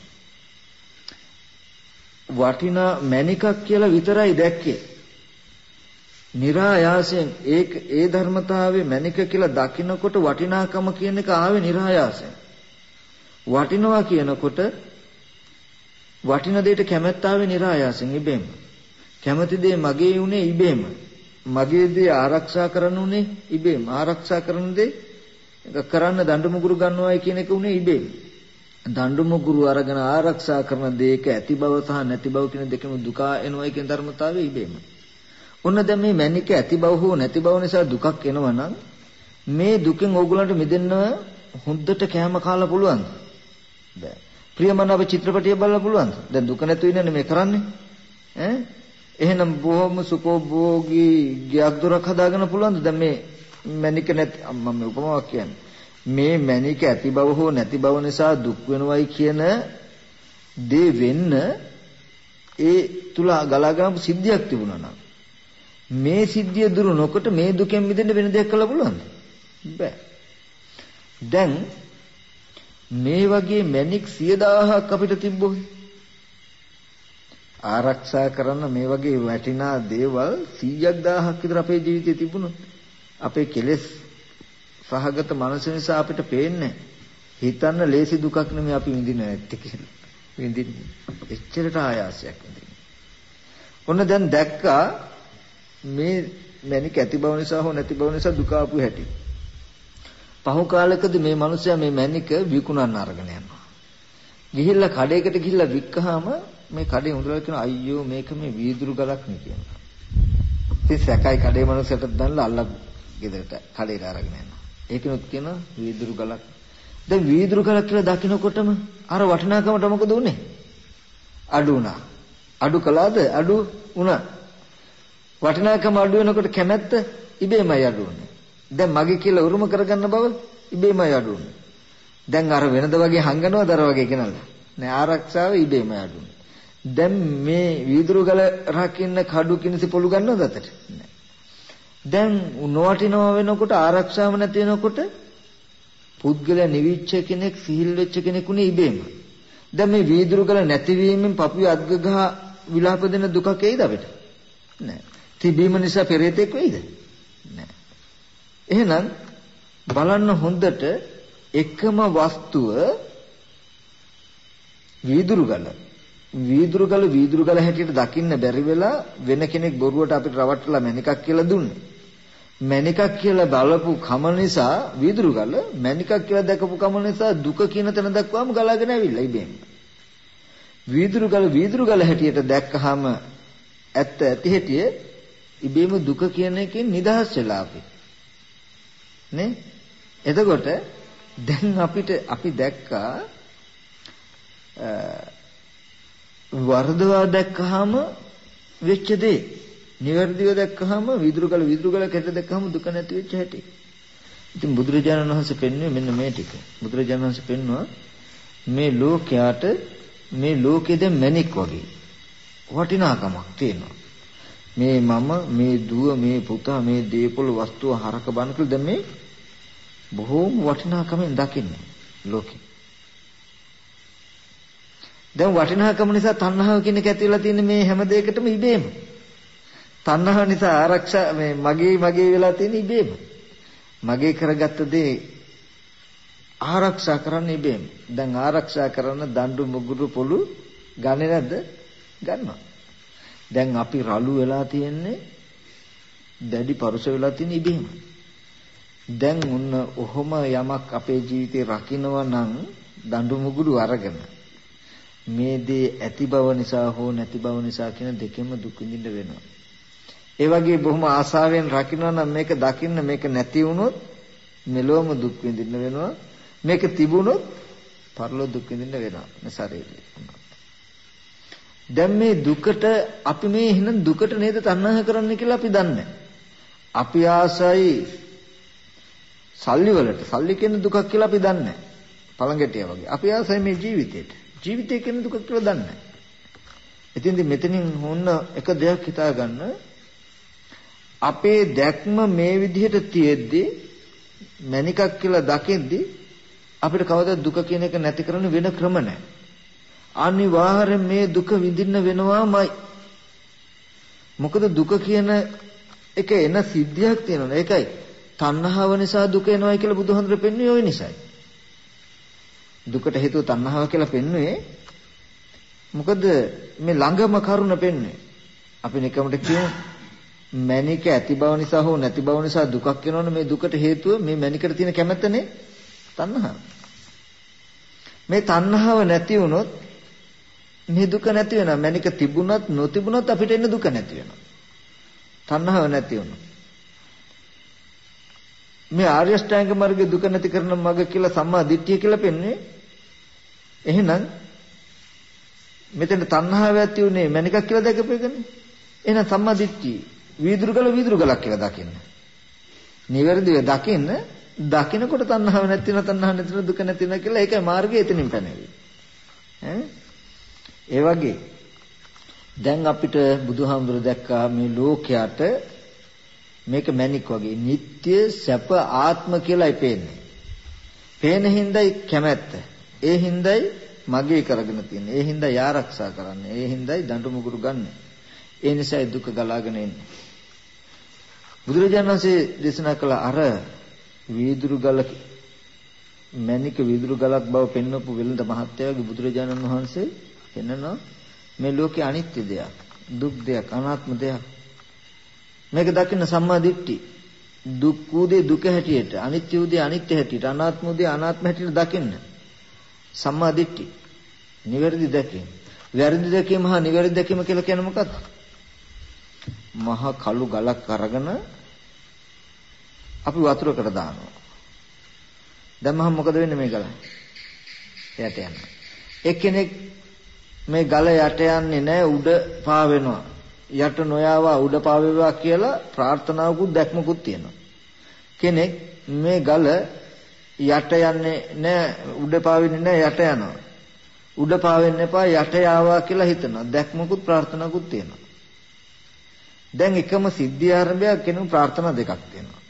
වටිනා මණිකක් කියලා විතරයි දැක්කේ. નિરાයාසයෙන් ඒ ධර්මතාවයේ මණික කියලා දකින්නකොට වටිනාකම කියන එක ආවේ નિરાයාසයෙන්. වටිනවා කියනකොට වටින දෙයට කැමැත්ත ආවේ નિરાයාසයෙන් ඉබේම. කැමැති දේ මගේ උනේ ඉබේම. මගේ දේ ආරක්ෂා කරන්න උනේ ඉබේම. ආරක්ෂා කරන දේ කරන්න දඬු මුගුරු ගන්නවායි කියන එක උනේ ඉබේම. දඬු මුගුරු අරගෙන ආරක්ෂා කරන දේක ඇති බව සහ නැති බව කියන දෙකම දුක එනවායි කියන ධර්මතාවය ඉබේම. ඔන්න දැන් මේ මැනික ඇති බව හෝ නැති බව නිසා දුකක් එනවා නම් මේ දුකෙන් ඕගොල්ලන්ට මිදෙන්න හොඳට කැම කාලා පුළුවන්ද? බෑ. ප්‍රියමනාප චිත්‍රපටිය බලන්න පුළුවන්ද? දැන් දුක නැතු වෙනනේ මේ කරන්නේ. එහෙනම් බොහොම සුඛෝභෝගී ගයක් දොරක් හදාගන්න පුළුවන්ද? දැන් මේ මැනික නැති මම උපමාවක් කියන්නේ. මේ මැනික ඇති බව හෝ නැති බව නිසා දුක් වෙනවයි කියන දේ වෙන්න ඒ තුල ගලාගෙන සිද්ධියක් තිබුණා නම් මේ සිද්ධිය දුරු නොකොට මේ දුකෙන් මිදෙන්න වෙන දෙයක් කළා පුළුවන්ද? බෑ. දැන් මේ වගේ මැනික් 100,000ක් අපිට තිබ්බොත් ආරක්ෂා කරන්න මේ වගේ වටිනා දේවල් 100,000ක් විතර අපේ ජීවිතේ තිබුණොත් අපේ කෙලෙස් සහගත මනස නිසා අපිට පේන්නේ හිතන්න ලේසි දුකක් නෙමෙයි අපි විඳින ඇත්තේ කියලා. විඳින්නේ එච්චරට ආයාසයක් විඳින්නේ. ඔන්න දැන් දැක්කා මේ මැනික ඇති බව නිසා හෝ නැති බව නිසා දුක ආපු හැටි. පහු කාලයකදී මේ මිනිස්සයා මේ මැනික විකුණන්න අරගෙන යනවා. ගිහිල්ලා කඩේකට ගිහිල්ලා වික්කහම මේ කඩේ හොඳලා කියන අයියෝ මේක මේ වීදුරු ගලක් නේ කියනවා. ඉතින් සැකයි කඩේ මිනිස්සට දැන්ලා අල්ල ගෙදරට කඩේට අරගෙන යනවා. ඒකිනුත් කියනවා වීදුරු ගලක්. දැන් වීදුරු ගලක් කියලා දකින්නකොටම අර වටිනාකමට මොකද උනේ? අඩු වුණා. අඩු කළාද? අඩු වුණා. වටිනාකම අඩු වෙනකොට කැමැත්ත ඉබේමයි අඩු වෙන්නේ. දැන් මගේ කියලා උරුම කරගන්න බව ඉබේමයි අඩු වෙන්නේ. දැන් අර වෙනද වගේ හංගනවද අර වගේ කෙනල්ලා? නෑ ආරක්ෂාව ඉබේමයි අඩු වෙන්නේ. දැන් මේ වීදුරු ගල රකින්න කඩු කිනිසි පොළු ගන්නවද අතට? නෑ. දැන් නොවටිනවා වෙනකොට ආරක්ෂාව නැති වෙනකොට පුද්ගලයා නිවිච්ච කෙනෙක් සිහිල් වෙච්ච කෙනෙකුනේ ඉබේම. දැන් මේ වීදුරු ගල නැතිවීමෙන් පපුවේ අද්ග ගහ විලාප දෙන දුකක් එයිද අපිට? නෑ. තිබීම නිසා පෙරේතෙක් වෙයිද? නෑ. එහෙනම් බලන්න හොඳට එකම වස්තුව වීදුරු ගල හැටියට දකින්න බැරි වෙලා වෙන කෙනෙක් බොරුවට අපිට රවට්ටලා මැණිකක් කියලා දුන්නේ. මැණිකක් කියලා බලපු කම නිසා වීදුරු ගල මැණිකක් කියලා දැකපු කම නිසා දුක කියන තැන දක්වාම ගලාගෙන ඇවිල්ලා ඉබේම. වීදුරු ගල හැටියට දැක්කහම ඇත්ත ඇති හැටිය ඉබේම දුක කියන එකෙන් නිදහස් වෙලා අපි. නේ? එතකොට දැන් අපි දැක්කා වර්ධවා දැක්කහම වෙච්ච දේ නිවැරදිව දැක්කහම වීදුරු ගල කැට දැක්කහම දුක නැති වෙච්ච හැටි. ඉතින් බුදුරජාණන් වහන්සේ පෙන්වන්නේ මෙන්න මේ ටික. බුදුරජාණන් වහන්සේ පෙන්වුවා මේ ලෝකයට මේ ලෝකෙද මැණික් වගේ වටිනාකමක් තියෙනවා. මේ මම මේ දුව මේ පුතා මේ දේපොළ වස්තුව හරක බන කියලා දැන් මේ බොහෝම වටිනාකමෙන් දකින්නේ ලෝකෙ. දැන් වටිනාකම නිසා තණ්හාව කියන එක ඇති වෙලා තියෙන මේ හැම දෙයකටම ඉබේම. තණ්හාව නිසා ආරක්ෂා මේ මගේ වෙලා තියෙන ඉබේම. මගේ කරගත්ත දේ ආරක්ෂා කරන්න ඉබේම. දැන් ආරක්ෂා කරන දඬු මුගුරු පොළු ගන්නේ නැද්ද? ගන්නවා. දැන් අපි රළු වෙලා තියෙන්නේ දැඩි පරුස වෙලා තියෙන ඉබේම. දැන් උන්න ඔහොම යමක් අපේ ජීවිතේ රකින්නවා නම් දඬු මුගුරු අරගෙන මේ දේ ඇති බව නිසා හෝ නැති බව නිසා කියන දෙකෙන්ම දුක් විඳින්න වෙනවා. ඒ වගේ බොහොම ආසාවෙන් රකින්නවා නම් මේක දකින්න මේක නැති වුණොත් මෙලොවම දුක් විඳින්න වෙනවා. මේක තිබුණොත් පරලොව දුක් විඳින්න වෙනවා. මේ ශරීරේ. දැන් මේ දුකට අපි මේ එහෙනම් දුකට නේද තණ්හා කරන්න කියලා අපි දන්නේ. අපි ආසයි සල්ලි වලට. සල්ලි කියන දුකක් කියලා අපි දන්නේ. පළඟැටිය වගේ. අපි ආසයි මේ ජීවිතේට. ජීවිතය කියන දුක කියලා දන්නේ. ඉතින් මෙතනින් හොන්න එක දෙයක් හිතා ගන්න. අපේ දැක්ම මේ විදිහට තියෙද්දි මැණිකක් කියලා දකිද්දි අපිට කවදාද දුක කියන එක නැති කරන්න වෙන ක්‍රම නැහැ. අනිවාර්යෙන් මේ දුක විඳින්න වෙනවාමයි. මොකද දුක කියන එක එන සිද්ධියක් තියෙනවා. ඒකයි තණ්හාව නිසා දුක එනවායි කියලා බුදුහාමුදුරුවෝ පෙන්වන්නේ ওই නිසායි. දුකට හේතුව තණ්හාව කියලා පෙන්වන්නේ මොකද මේ ළඟම කරුණ පෙන්වන්නේ. අපි නිකමට කියමු මැණික ඇති බව නිසා හෝ නැති බව නිසා දුකක් වෙනවනේ මේ දුකට හේතුව මේ මැණිකට තියෙන කැමැත්තනේ තණ්හාව. මේ තණ්හාව නැති වුණොත් මේ දුක නැති වෙනවා. මැණික තිබුණත් නොතිබුණත් අපිට එන්න දුක නැති වෙනවා. තණ්හාව නැති වුණොත්. මේ ආර්ය ශ්‍රැංග මාර්ගයේ දුක නැති කරන මඟ කියලා සම්මා දිට්ඨිය කියලා පෙන්වන්නේ. එහෙනම් මෙතන තණ්හාව ඇති උනේ මැණිකක් කියලා දැකපෙන්නේ. එහෙනම් සම්මා දිට්ඨිය වීදුරු ගලක් කියලා දකින්න. නිවැරදිව දකින්න දකින්නකොට තණ්හාව නැති වෙන තණ්හාව නැති වෙන දුක නැති වෙන කියලා ඒකයි මාර්ගය එතනින් පැනෙන්නේ. ඒ වගේ දැන් අපිට බුදුහාමුදුරුවෝ දැක්කා මේ ලෝකයට මේක මැණික් වගේ නিত্য සැප ආත්ම කියලායි පේන්නේ. පේන හිඳයි කැමැත්ත. ඒ හිඳයි මගේ කරගෙන තියෙන්නේ. ඒ හිඳයි ආරක්ෂා කරන්නේ. ඒ හිඳයි දඬු මුගුරු ගන්න. ඒ නිසායි දුක ගලාගෙන එන්නේ. බුදුරජාණන් වහන්සේ දේශනා කළ අර වීදුරු ගල මැණික වීදුරු ගලක් බව පෙන්වපු වෙළඳ මහත්තයාගේ බුදුරජාණන් වහන්සේ පෙන්වනවා මේ ලෝකේ අනිත්‍ය දෙයක්, දුක් දෙයක්, අනාත්ම දෙයක්. මේක දකින්න සම්මා දිට්ඨි. දුක් උදේ දුක හැටියට, අනිත්‍ය උදේ අනිත්‍ය හැටියට, අනාත්ම උදේ අනාත්ම හැටියට දකින්න. සම්මා දිට්ඨි. නිවැරදි දැකීම. වැරදි දැකීම හා නිවැරදි දැකීම කියලා කියන්නේ මොකක්ද? මහා කළු ගලක් අරගෙන අපි වතුරකට දානවා. දැම්මහම මොකද වෙන්නේ මේ ගල? යට යනවා. එක්කෙනෙක් මේ ගල යට යන්නේ නැහැ උඩ පාවෙනවා. යට නොයාවා උඩ පාවෙවා කියලා ප්‍රාර්ථනාවකුත් දැක්මකුත් තියෙනවා. කෙනෙක් මේ ගල යට යන්නේ නැහැ උඩ පාවෙන්නේ නැහැ යට යනවා. උඩ පාවෙන්න එපා යට යාවා කියලා හිතනවා. දැක්මකුත් ප්‍රාර්ථනාවකුත් තියෙනවා. දැන් එකම සිද්ධි ආරම්භයක් කෙනෙකු ප්‍රාර්ථනා දෙකක් තියෙනවා.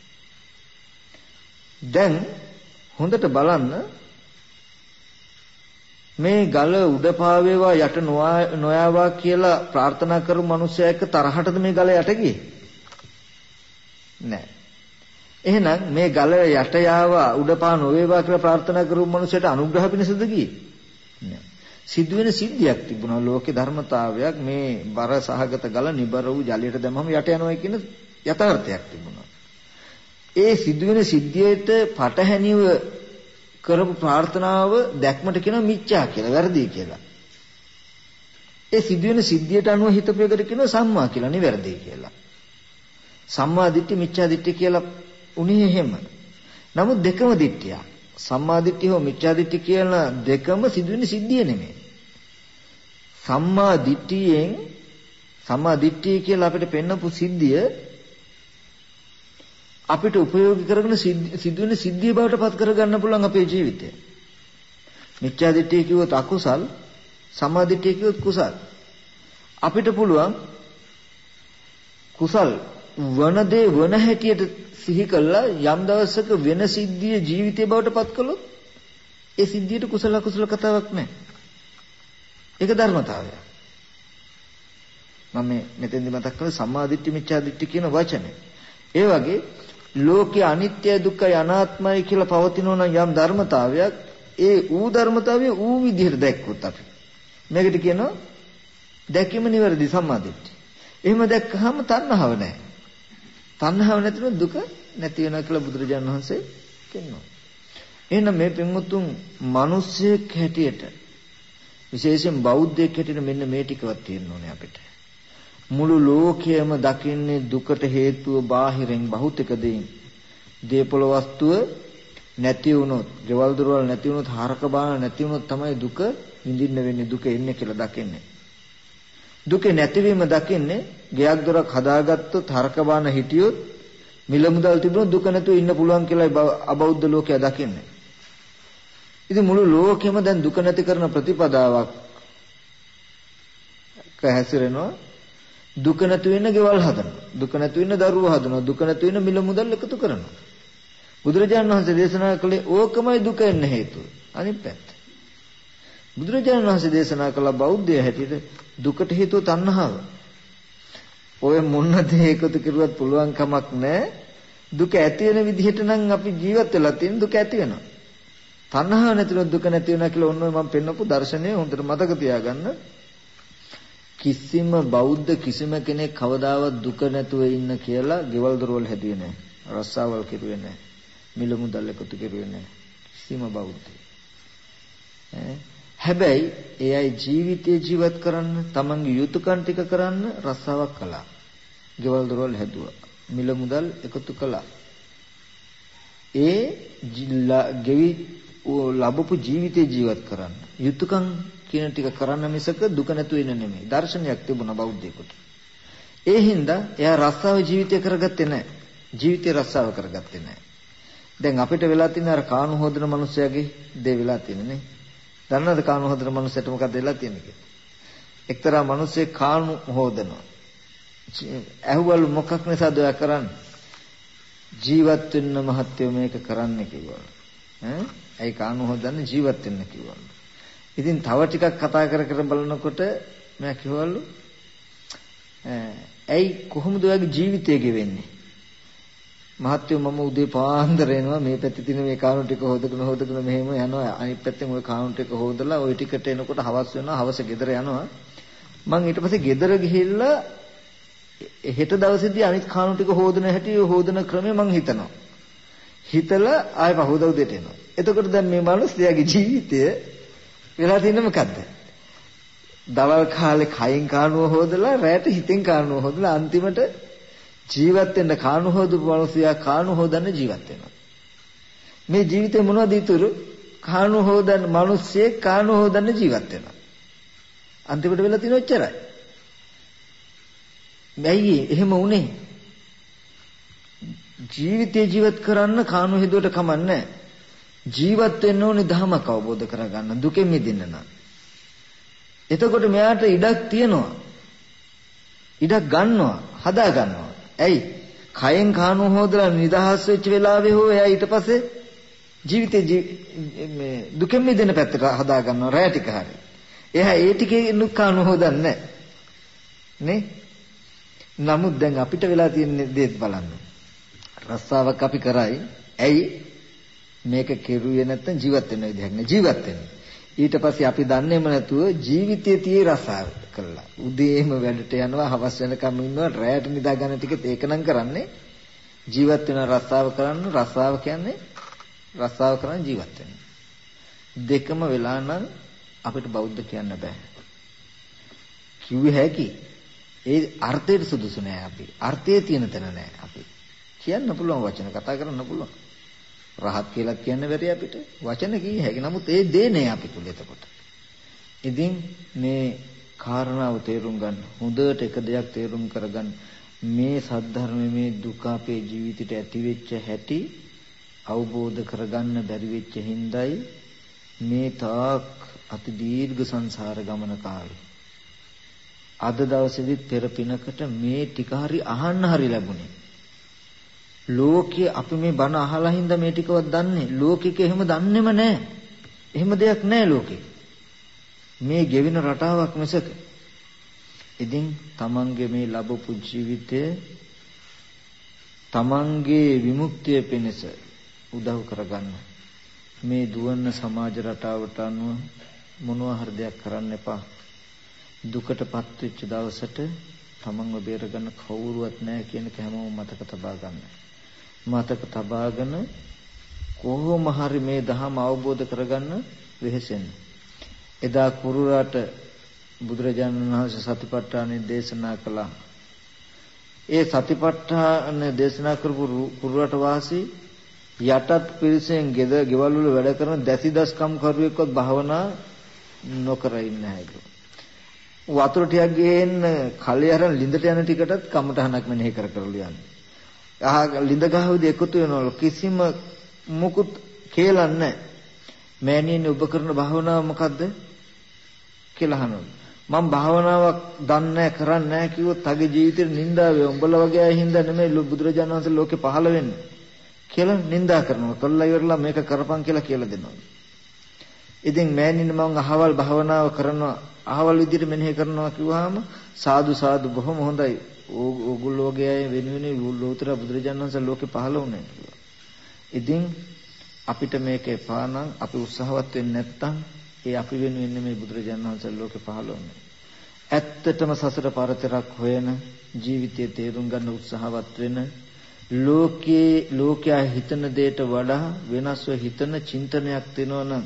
දැන් හොඳට බලන්න මේ ගල උඩ පාවේවා යට නොයාවා කියලා ප්‍රාර්ථනා කරපු මිනිස්සයා එක්ක තරහටද මේ ගල යට ගියේ? නෑ. එහෙනම් මේ ගල යට යාවා උඩ පා නොවේවා කියලා ප්‍රාර්ථනා කරපු මිනිස්සයාට අනුග්‍රහ පිණිසද ගියේ? නෑ. සිදුවෙන සිද්ධියක් තිබුණා ලෝකේ ධර්මතාවයක් මේ බර සහගත ගල නිබර වූ ජලයට දැම්මම යට යනවා කියන යථාර්ථයක් තිබුණා. ඒ සිදුවෙන සිද්ධියට පටහැනිව කරපු ප්‍රාර්ථනාව දැක්මට කියනවා මිච්ඡා කියලා, වැරදි කියලා. ඒ සිදුවෙන සිද්ධියට අනුව හිතපෙකට කියනවා සම්මා කියලා, නිවැරදි කියලා. සම්මා දිට්ඨි මිච්ඡා දිට්ඨි කියලා උනේ එහෙම. නමුත් දෙකම දිට්ඨියක්. සම්මා දිට්ඨි හෝ මිච්ඡා දිට්ඨි කියන දෙකම සිදුවෙන සිද්ධිය නෙමෙයි. සම්මා දිට්ඨියෙන් සම්මා දිට්ඨිය කියලා අපිට පෙන්වපු සිද්ධිය අපිට උපයෝගී කරගෙන සිදුවෙන සිද්ධිය බවට පත් කරගන්න පුළුවන් අපේ ජීවිතය. මිච්ඡා දිට්ඨිය කිව්වොත් අකුසල්, සම්මා දිට්ඨිය කිව්වොත් කුසල්. අපිට පුළුවන් කුසල් වන දේ වන හැටියට සිහි කළා යම් දවසක වෙන සිද්ධිය ජීවිතය බවට පත් කළොත් ඒ සිද්ධියට කුසල අකුසල කතාවක් නැහැ. ඒක ධර්මතාවය. මම මෙතෙන්දි මතක් කළේ සම්මා දිට්ඨි මිච්ඡා දිට්ඨි කියන වචනේ. ඒ වගේ ලෝකේ අනිත්‍ය දුක්ඛය අනාත්මයි කියලා පවතිනෝ නම් යම් ධර්මතාවයක් ඒ ඌ ධර්මතාවය ඌ විදිහට දැක්කොත් අපි මේකට කියනවා දැකීම නිවැරදි සම්මා දිට්ඨිය. එහෙම දැක්කහම තණ්හාව නැහැ. තණ්හාව නැතිනම් දුක නැති වෙනවා කියලා බුදුරජාණන් වහන්සේ කියනවා. එහෙනම් මේ පින්වුතුන් මිනිස්සෙක් හැටියට විශේෂයෙන් බෞද්ධයෙක් හැටියට මෙන්න මේ ටිකවත් තියෙන්න ඕනේ අපිට. මුළු ලෝකයම දකින්නේ දුකට හේතුව බාහිරින් භෞතික දෙයින්. දේපොළ වස්තුව නැති වුණොත්, ගෙවල් දොරවල් නැති වුණොත්, හරක බාන නැති වුණොත් තමයි දුක විඳින්න වෙන්නේ, දුක එන්නේ කියලා දකින්නේ. දුකේ නැතිවීම දකින්නේ ගෙයක් දොරක් හදාගත්තොත්, හරක බාන හිටියොත්, මිල මුදල් තිබුණොත් දුක නැතුව ඉන්න පුළුවන් කියලා අබෞද්ධ ලෝකයා දකින්නේ. ඉතින් මුළු ලෝකෙම දැන් දුක නැති කරන ප්‍රතිපදාවක් හැසිරෙනවා. දුක නැති වෙන්න ගෙවල් හදනවා. දුක නැති වෙන්න දරුවෝ හදනවා. දුක නැති වෙන්න මිල මුදල් එකතු කරනවා. බුදුරජාණන් වහන්සේ දේශනා කළේ ඕකමයි දුක එන්න හේතුව. අනිත් පැත්ත. බුදුරජාණන් වහන්සේ දේශනා කළ බෞද්ධය හැටියට දුකට හේතුව තණ්හාව. ඔය මොන දේ එකතු කරුවත් පුළුවන් කමක් නැහැ. දුක ඇති වෙන විදිහට නම් අපි ජීවත් වෙලා තියෙන දුක ඇති වෙනවා. තණ්හාව නැතිව දුක නැති වෙනවා කියලා ඔන්න මම පෙන්නපු දර්ශනය හොඳට මතක තියාගන්න. කිසිම බෞද්ධ කිසිම කෙනෙක් කවදාවත් දුක නැතුව ඉන්න කියලා ගෙවල් දොරවල් හැදුවේ නැහැ. රස්සාවල් කෙරුවේ නැහැ. මිල මුදල් එකතු කෙරුවේ නැහැ. කිසිම බෞද්ධයෙක්. හැබැයි ඒ අය ජීවිතේ ජීවත් කරන්න, තමන්ගේ යුතුයකම් ටික කරන්න රස්සාවක් කළා. ගෙවල් දොරවල් හැදුවා. මිල මුදල් එකතු කළා. ඒ ගෙවි ලැබපු ජීවිතේ ජීවත් කරන්න. යුතුයකම් කියන ටික කරන්න මිසක දුක නැතු වෙන නෙමෙයි. දර්ශනයක් තිබුණා බෞද්ධයෙකුට. ඒ හින්දා එයා රස්සාව ජීවිතය කරගත්තේ නැහැ. ජීවිතේ රස්සාව කරගත්තේ නැහැ. දැන් අපිට වෙලා තියෙන අර කාණු හොදන මිනිස්සයාගේ දේ වෙලා තියෙන්නේ නේ. දන්නවද කාණු හොදන මිනිස්සට මොකක්ද වෙලා තියෙන්නේ කියලා? එක්තරා මිනිස්සෙක් කාණු හොදනවා. ඇහුවලු මොකක් නිසාද ඔයා කරන්නේ? ජීවත් වෙන්න මහත්යෝ මේක කරන්න කිව්වලු. ඇයි කාණු හොදන්නේ? ජීවත් වෙන්න කිව්වලු. ඉතින් තව ටිකක් කතා කර කර බලනකොට මම කිව්වලු ඇයි කොහොමද ඔයාගේ ජීවිතය ගෙවෙන්නේ? මහත්යෝ මම උදේ පාන්දර එනවා මේ පැත්තේ තියෙන මේ කාණු ටික හොදගෙන මෙහෙම යනවා අනිත් පැත්තෙන් ওই කාණු ටික හොදලා ওই ටිකට එනකොට හවස් වෙනවා හවස ගෙදර යනවා මම ඊට පස්සේ ගෙදර ගිහිල්ලා හෙට දවසේදී අනිත් කාණු ටික හොදන හැටි හොදන ක්‍රමය මම හිතලා ආයෙ පහුවදා උදේට එනවා එතකොට දැන් මේ මිනිස්යාගේ ජීවිතය වෙලා තියෙන්නේ මොකද්ද? දවල් කාලේ කයින් කාණුව හොදලා රැට හිතෙන් කාණුව හොදලා අන්තිමට ජීවත් වෙන්න කාණු හොදපු මිනිසයා කාණු හොදන්න ජීවත් වෙනවා. මේ ජීවිතේ මොනවද ඉතුරු? කාණු හොදන්න මිනිස්සේ කාණු හොදන්න ජීවත් වෙනවා. අන්තිමට වෙලා තියෙන ඔච්චරයි. ඇයි එහෙම වුනේ? ජීවිතේ ජීවත් කරන්න කාණු හොදුවට කමන්නේ ජීවත් වෙන්න ඕනේ ධර්මක අවබෝධ කරගන්න දුකෙන් මිදෙන්න නම්. එතකොට මෙයාට ඉඩක් තියෙනවා. ඉඩක් ගන්නවා, හදා ගන්නවා. ඇයි? කයෙන් කාණුව හොදලා නිදහස් වෙච්ච වෙලාවේ හෝ එයා ඊට පස්සේ ජීවිතේ මේ දුකෙන් මිදෙන පැත්තට හදා ගන්නවා රැය ටික හරි. එහා ඒ ටිකේ නුක්කා නොහොදන්නේ නේ. නමුත් දැන් අපිට වෙලා තියෙන දේත් බලන්න. රස්සාවක් අපි කරයි. ඇයි මේක කෙරුවේ නැත්තම් ජීවත් වෙන්න විදිහක් නෑ ජීවත් වෙන්න. ඊට පස්සේ අපි දන්නේම නැතුව ජීවිතයේ tie රස්සාව කළා. උදේම වැඩට යනවා, හවස වෙනකම් ඉන්නවා, රැයට නිදා ගන්න ටිකත් ඒකනම් කරන්නේ. ජීවත් වෙන රස්සාව කරන්න රස්සාව කියන්නේ රස්සාව කරන් ජීවත් වෙන. දෙකම වෙලා නම් අපිට බෞද්ධ කියන්න බෑ. කිව්වේ හැකි. ඒ අර්ථයට සුදුසු නෑ අපි. අර්ථයේ තියෙන තැන නෑ අපි. කියන්න පුළුවන් වචන කතා කරන්න පුළුවන්. රහත් කියලා කියන්න බැරි අපිට. වචන කිය හැකි. නමුත් ඒ දේ නෑ අපි තුල එතකොට. ඉතින් මේ කාරණාව තේරුම් ගන්න. හොඳට එක දෙයක් තේරුම් කරගන්න. මේ සද්ධර්මයේ මේ දුක අපේ ජීවිතයට ඇති වෙච්ච හැටි අවබෝධ කරගන්න බැරි වෙච්ච හිඳයි මේ තාක් අති දීර්ඝ සංසාර ගමන කාලේ අද දවසේදී පෙර පිනකට මේ ටික හරි අහන්න හරි ලැබුණේ. ලෝකයේ අපි මේ බණ අහලා හින්දා මේ ටිකවත් දන්නේ. ලෝකෙක එහෙම දන්නේම නැහැ. එහෙම දෙයක් නැහැ ලෝකේ. මේ ගෙවින රටාවක් මිසක. ඉතින් තමන්ගේ මේ ලැබපු ජීවිතය තමන්ගේ විමුක්තිය පිණිස උදව් කරගන්න. මේ දුවන සමාජ රටාවට අනුව මොනවා හරි දෙයක් කරන්න එපා. දුකටපත් වෙච්ච දවසට තමන්ව බේරගන්න කවුරුවත් නැහැ කියන එක හැමෝම මතක තබා ගන්න. මතක තබාගෙන කොහොම හරි මේ ධහම අවබෝධ කරගන්න වෙහෙසෙන්න. එදා කුරුරාට බුදුරජාණන් වහන්සේ සතිපට්ඨානෙ දේශනා කළා. ඒ සතිපට්ඨාන දේශනා කරපු කුරුරාට වාසී යටත් පිරිසෙන් ගෙවල් වල වැඩ කරන දැසිදස්කම් කරුවෙක්වත් භාවනා නොකර ඉන්නේ නැහැ. වතුර ටිකක් ගේන්න කලේ අරන් ලිඳට යන ටිකටත් කමටහනක් මෙනෙහි කර කරලු යන්නේ. ලිඳ ගහවදී එකතු වෙනවලු කිසිම මුකුත් කියලා නැහැ. මෑණියනේ ඔබ කරන භාවනාව මොකද්ද කියලා අහනවා. මම භාවනාවක් දන්නේ කරන්නේ නැහැ කිව්වොත් තගේ ජීවිතේ නිඳා වේ. උඹලා වගේ අය හින්දා නෙමෙයි බුදුරජාණන් වහන්සේ ලෝකේ පහළ වෙන්නේ කියලා නිඳා කරනවා. කළා ඉවරලා මේක කරපන් කියලා දෙනවා. ඉතින් මෑණියනේ මම අහවල් භාවනාව කරනවා අහවල් විදිහට මෙනෙහි කරනවා කිව්වහම සාදු සාදු බොහොම හොඳයි. ඕගොල්ලෝ වගේ අය වෙනුවෙන් ලෝතර බුදුරජාණන් වහන්සේ ලෝකේ පහළ වුණා කියලා. ඉතින් අපිට මේක එපා නම් අපි උත්සාහවත් වෙන්නේ නැත්නම් ඒ අපි වෙනුවෙන් මේ බුදුරජාණන් වහන්සේ ලෝකේ පහළ වුණේ. ඇත්තටම සසර පරතරක් හොයන ජීවිතයේ තේරුම් ගන්න උත්සාහවත් වෙන ලෝකයා හිතන දෙයට වඩා වෙනස්ව හිතන චින්තනයක් තියෙනවනම්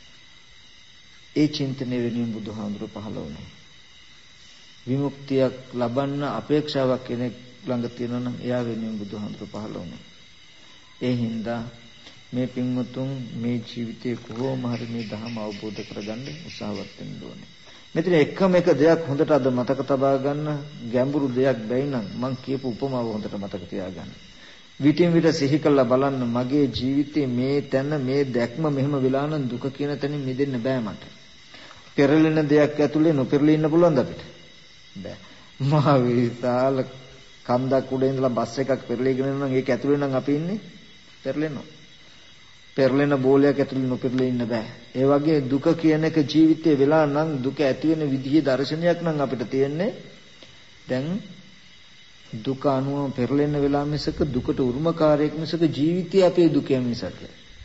ඒ චින්තනය වෙනුවෙන් බුදුහාමුදුරුවෝ පහළ වුණා. විමුක්තියක් ලබන්න අපේක්ෂාවක් කෙනෙක් ළඟ තියෙනවනම් එයා වෙනුවෙන් බුදුහාමුදුරුවෝ පහළ වුණා. ඒ හින්දා මේ පින්වතුන් මේ ජීවිතේ කොහොම හරි මේ ධර්ම අවබෝධ කරගන්න උත්සාහවත් වෙන්න ඕනේ. මෙතන එකම එක දෙයක් හොඳට අද මතක තබා ගන්න ගැඹුරු දෙයක් බැයි නම් මම කියපු උපමාව හොඳට මතක තියාගන්න. විටින් විට සිහි කළා බලන්න මගේ ජීවිතේ මේ තැන මේ දැක්ම මෙහෙම වෙලා නම් දුක කියන තැනින් මිදෙන්න බෑ මට. පෙරලෙන දෙයක් ඇතුලේ නොපෙරළී ඉන්න පුළුවන්ද අපිට? බෑ. මහ විශාල කන්දක් උඩ ඉඳලා බස් එකක් පෙරලීගෙන යනවා නම් ඒක ඇතුලේ නම් අපි ඉන්නේ පෙරලෙනවා. පෙරලෙන බෝලයක් ඇතුලේ නොපෙරළී ඉන්න බෑ. ඒ වගේ දුක කියන එක ජීවිතේ වෙලා නම් දුක ඇති වෙන විදිහේ දර්ශනයක් නම් අපිට තියෙන්නේ දැන් දුක අනුව පෙරලෙන වෙලා මිසක දුකට උරුමකාරයක් මිසක ජීවිතේ අපේ දුකේ මිසක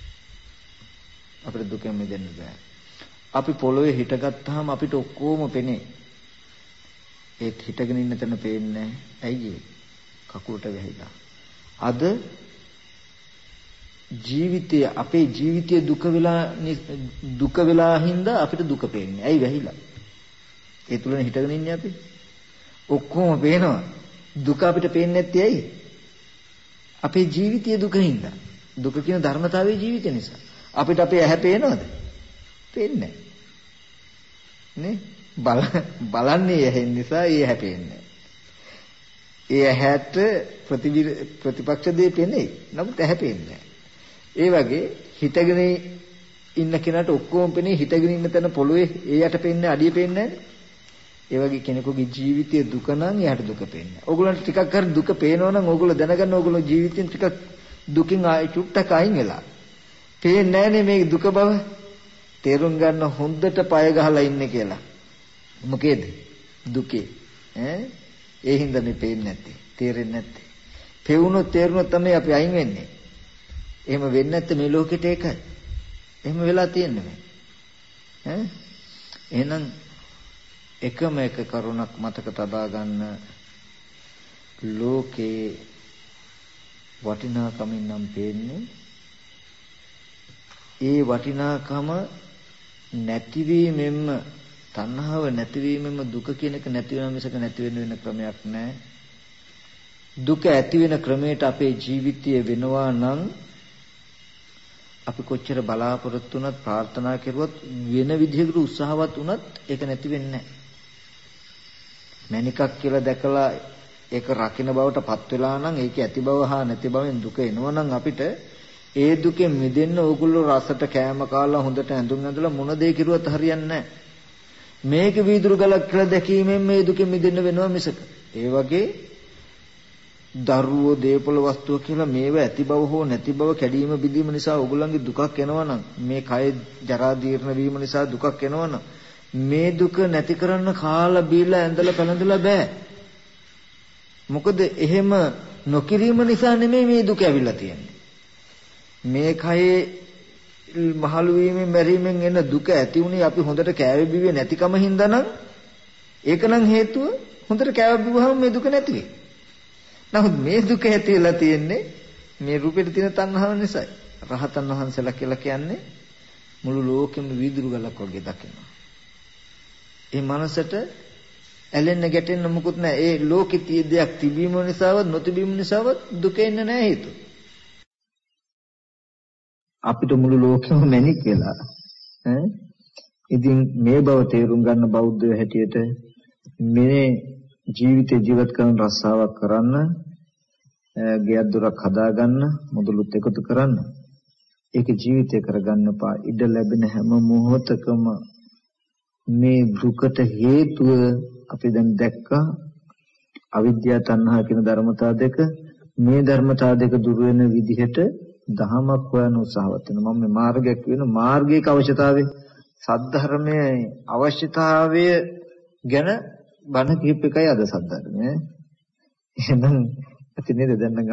අපිට දුකෙන් මිදෙන්න බෑ. අපි පොළොවේ හිටගත්තාම අපිට ඔක්කොම පෙනේ. ඒත් හිටගෙන ඉන්න තැන පේන්නේ නැහැ. ඇයි ඒ? කකුලට වැහිලා. අද ජීවිතයේ අපේ ජීවිතයේ දුක වෙලා හින්දා අපිට දුක පේන්නේ. ඇයි වැහිලා? ඒ තුලනේ හිටගෙන ඉන්නේ අපි. ඔක්කොම පේනවා. දුක අපිට පේන්නේ නැත්තේ ඇයි? අපේ ජීවිතයේ දුක හින්දා. දුක කියන ධර්මතාවයේ ජීවිතය නිසා. අපිට අපේ ඇහැ පේනවද? පේන්නේ නේ? බලන්නේ ඇහෙන් නිසා ඒ ඇහැ පේන්නේ. ඒ ඇහැට ප්‍රතිපක්ෂ දේ පේන්නේ. නමුත් ඇහැ පේන්නේ. ඒ වගේ හිටගෙන ඉන්න කෙනාට ඔක්කොම පේන්නේ හිටගෙන ඉන්න තැන පොළොවේ ඒ යට පේන්නේ අඩිය පේන්නේ නැහැ. ඒ වගේ කෙනෙකුගේ ජීවිතයේ දුක නම් එයාට දුක පේන්නේ. ඕගොල්ලන්ට ටිකක් හරි දුක පේනවා නම් ඕගොල්ලෝ දැනගන්න ඕගොල්ලෝ ජීවිතෙන් ටිකක් දුකින් ආයි චුට්ටක් අයින් වෙලා. පේන්නේ නැහනේ මේ දුක බව. තේරුම් ගන්න හොඳට පය ගහලා ඉන්නේ කියලා. මොකේද? දුකේ. ඒ හින්දා මේ පේන්නේ නැත්තේ. තේරෙන්නේ නැත්තේ. පෙවුනොත් තේරුනොත් තමයි අපි අයින් වෙන්නේ. එහෙම වෙන්නේ නැත්නම් මේ ලෝකෙට ඒකයි. එහෙම වෙලා තියෙන්නේ මේ. එහෙනම් එකම එක කරුණක් මතක තබා ගන්න ලෝකේ වටිනාකමින් නම් පේන්නේ ඒ වටිනාකම නැතිවීමෙන්ම තණ්හාව නැතිවීමෙන්ම දුක කියන එක නැති වෙන මිසක නැති වෙන ක්‍රමයක් නැහැ. දුක ඇති වෙන ක්‍රමයට අපේ ජීවිතය වෙනවා නම් අපි කොච්චර බලාපොරොත්තු වුණත් ප්‍රාර්ථනා කරුවත් වෙන විදිහකට උත්සාහවත් වුණත් ඒක නැති වෙන්නේ නැහැ. මණිකක් කියලා දැකලා ඒක රකින්න බවට පත් වෙලා නම් ඒක ඇති බව හා නැති බවෙන් දුක එනවා නම් අපිට ඒ දුකෙන් මිදෙන්න ඕගොල්ලෝ රසට කෑම කාලා හොඳට ඇඳුම් ඇඳලා මොන දේ කිරුවත් හරියන්නේ නැහැ. මේක වීදුරු ගලක් කියලා දැකීමෙන් මේ දුකෙන් මිදෙන්න වෙනවා මිසක. ඒ වගේ දරුවෝ දේපොළ වස්තුව කියලා මේව ඇති බව හෝ නැති බව කැඩීම බිඳීම නිසා ඕගොල්ලන්ගේ දුකක් එනවා නම් මේ කය ජරා දීර්ණ වීම නිසා දුකක් එනවා නම් මේ දුක නැති කරන්න කාලා බීලා ඇඳලා පැලඳලා බෑ. මොකද එහෙම නොකිරීම නිසා නෙමෙයි මේ දුක ඇවිල්ලා තියෙන්නේ. මේ කයේ මහලු වීමෙන් මැරීමෙන් එන දුක ඇති උනේ අපි හොඳට කෑවේ බිව්වේ නැතිකම හින්දා නම් ඒක නම් හේතුව හොඳට කෑවේ බිව්වහම මේ දුක නැති වෙයි. නමුත් මේ දුක ඇති වෙලා තියෙන්නේ මේ රූපෙට තියෙන තණ්හාව නිසායි. රහතන් වහන්සේලා කියලා කියන්නේ මුළු ලෝකෙම වීදුරු ගලක් වගේ දකිනවා. ඒ මනසට ඇලෙන්න ගැටෙන්න මොකුත් නැහැ. ඒ ලෝකෙ තියෙන දෙයක් තිබීම නිසාවත් නොතිබීම නිසාවත් දුක එන්නේ නැහැ හේතුව. අපිට මුළු ලෝකෙම මැණික් වෙලා ඉතින් මේ බව තේරුම් ගන්න බෞද්ධයෝ හැටියට මේ ජීවිතේ ජීවත් කරන රස්සාවක් කරන්න ගෙයක් දොරක් හදාගන්න මුදලුත් එකතු කරන්න ඒක ජීවිතය කරගන්න පා ඉඩ ලැබෙන හැම මොහොතකම මේ දුකට හේතුව අපි දැන් දැක්කා අවිද්‍යාව තණ්හා කියන ධර්මතා දෙක මේ ධර්මතා දෙක දුර වෙන විදිහට දහමක් හොයන උත්සාහවත් වෙනවා. මම මේ මාර්ගයක් වෙන මාර්ගයක අවශ්‍යතාවය සද්ධර්මයේ අවශ්‍යතාවය ගැන බණ කිහිප එකයි අද සද්ධර්මයේ. එහෙනම් ඇති නේද දැන්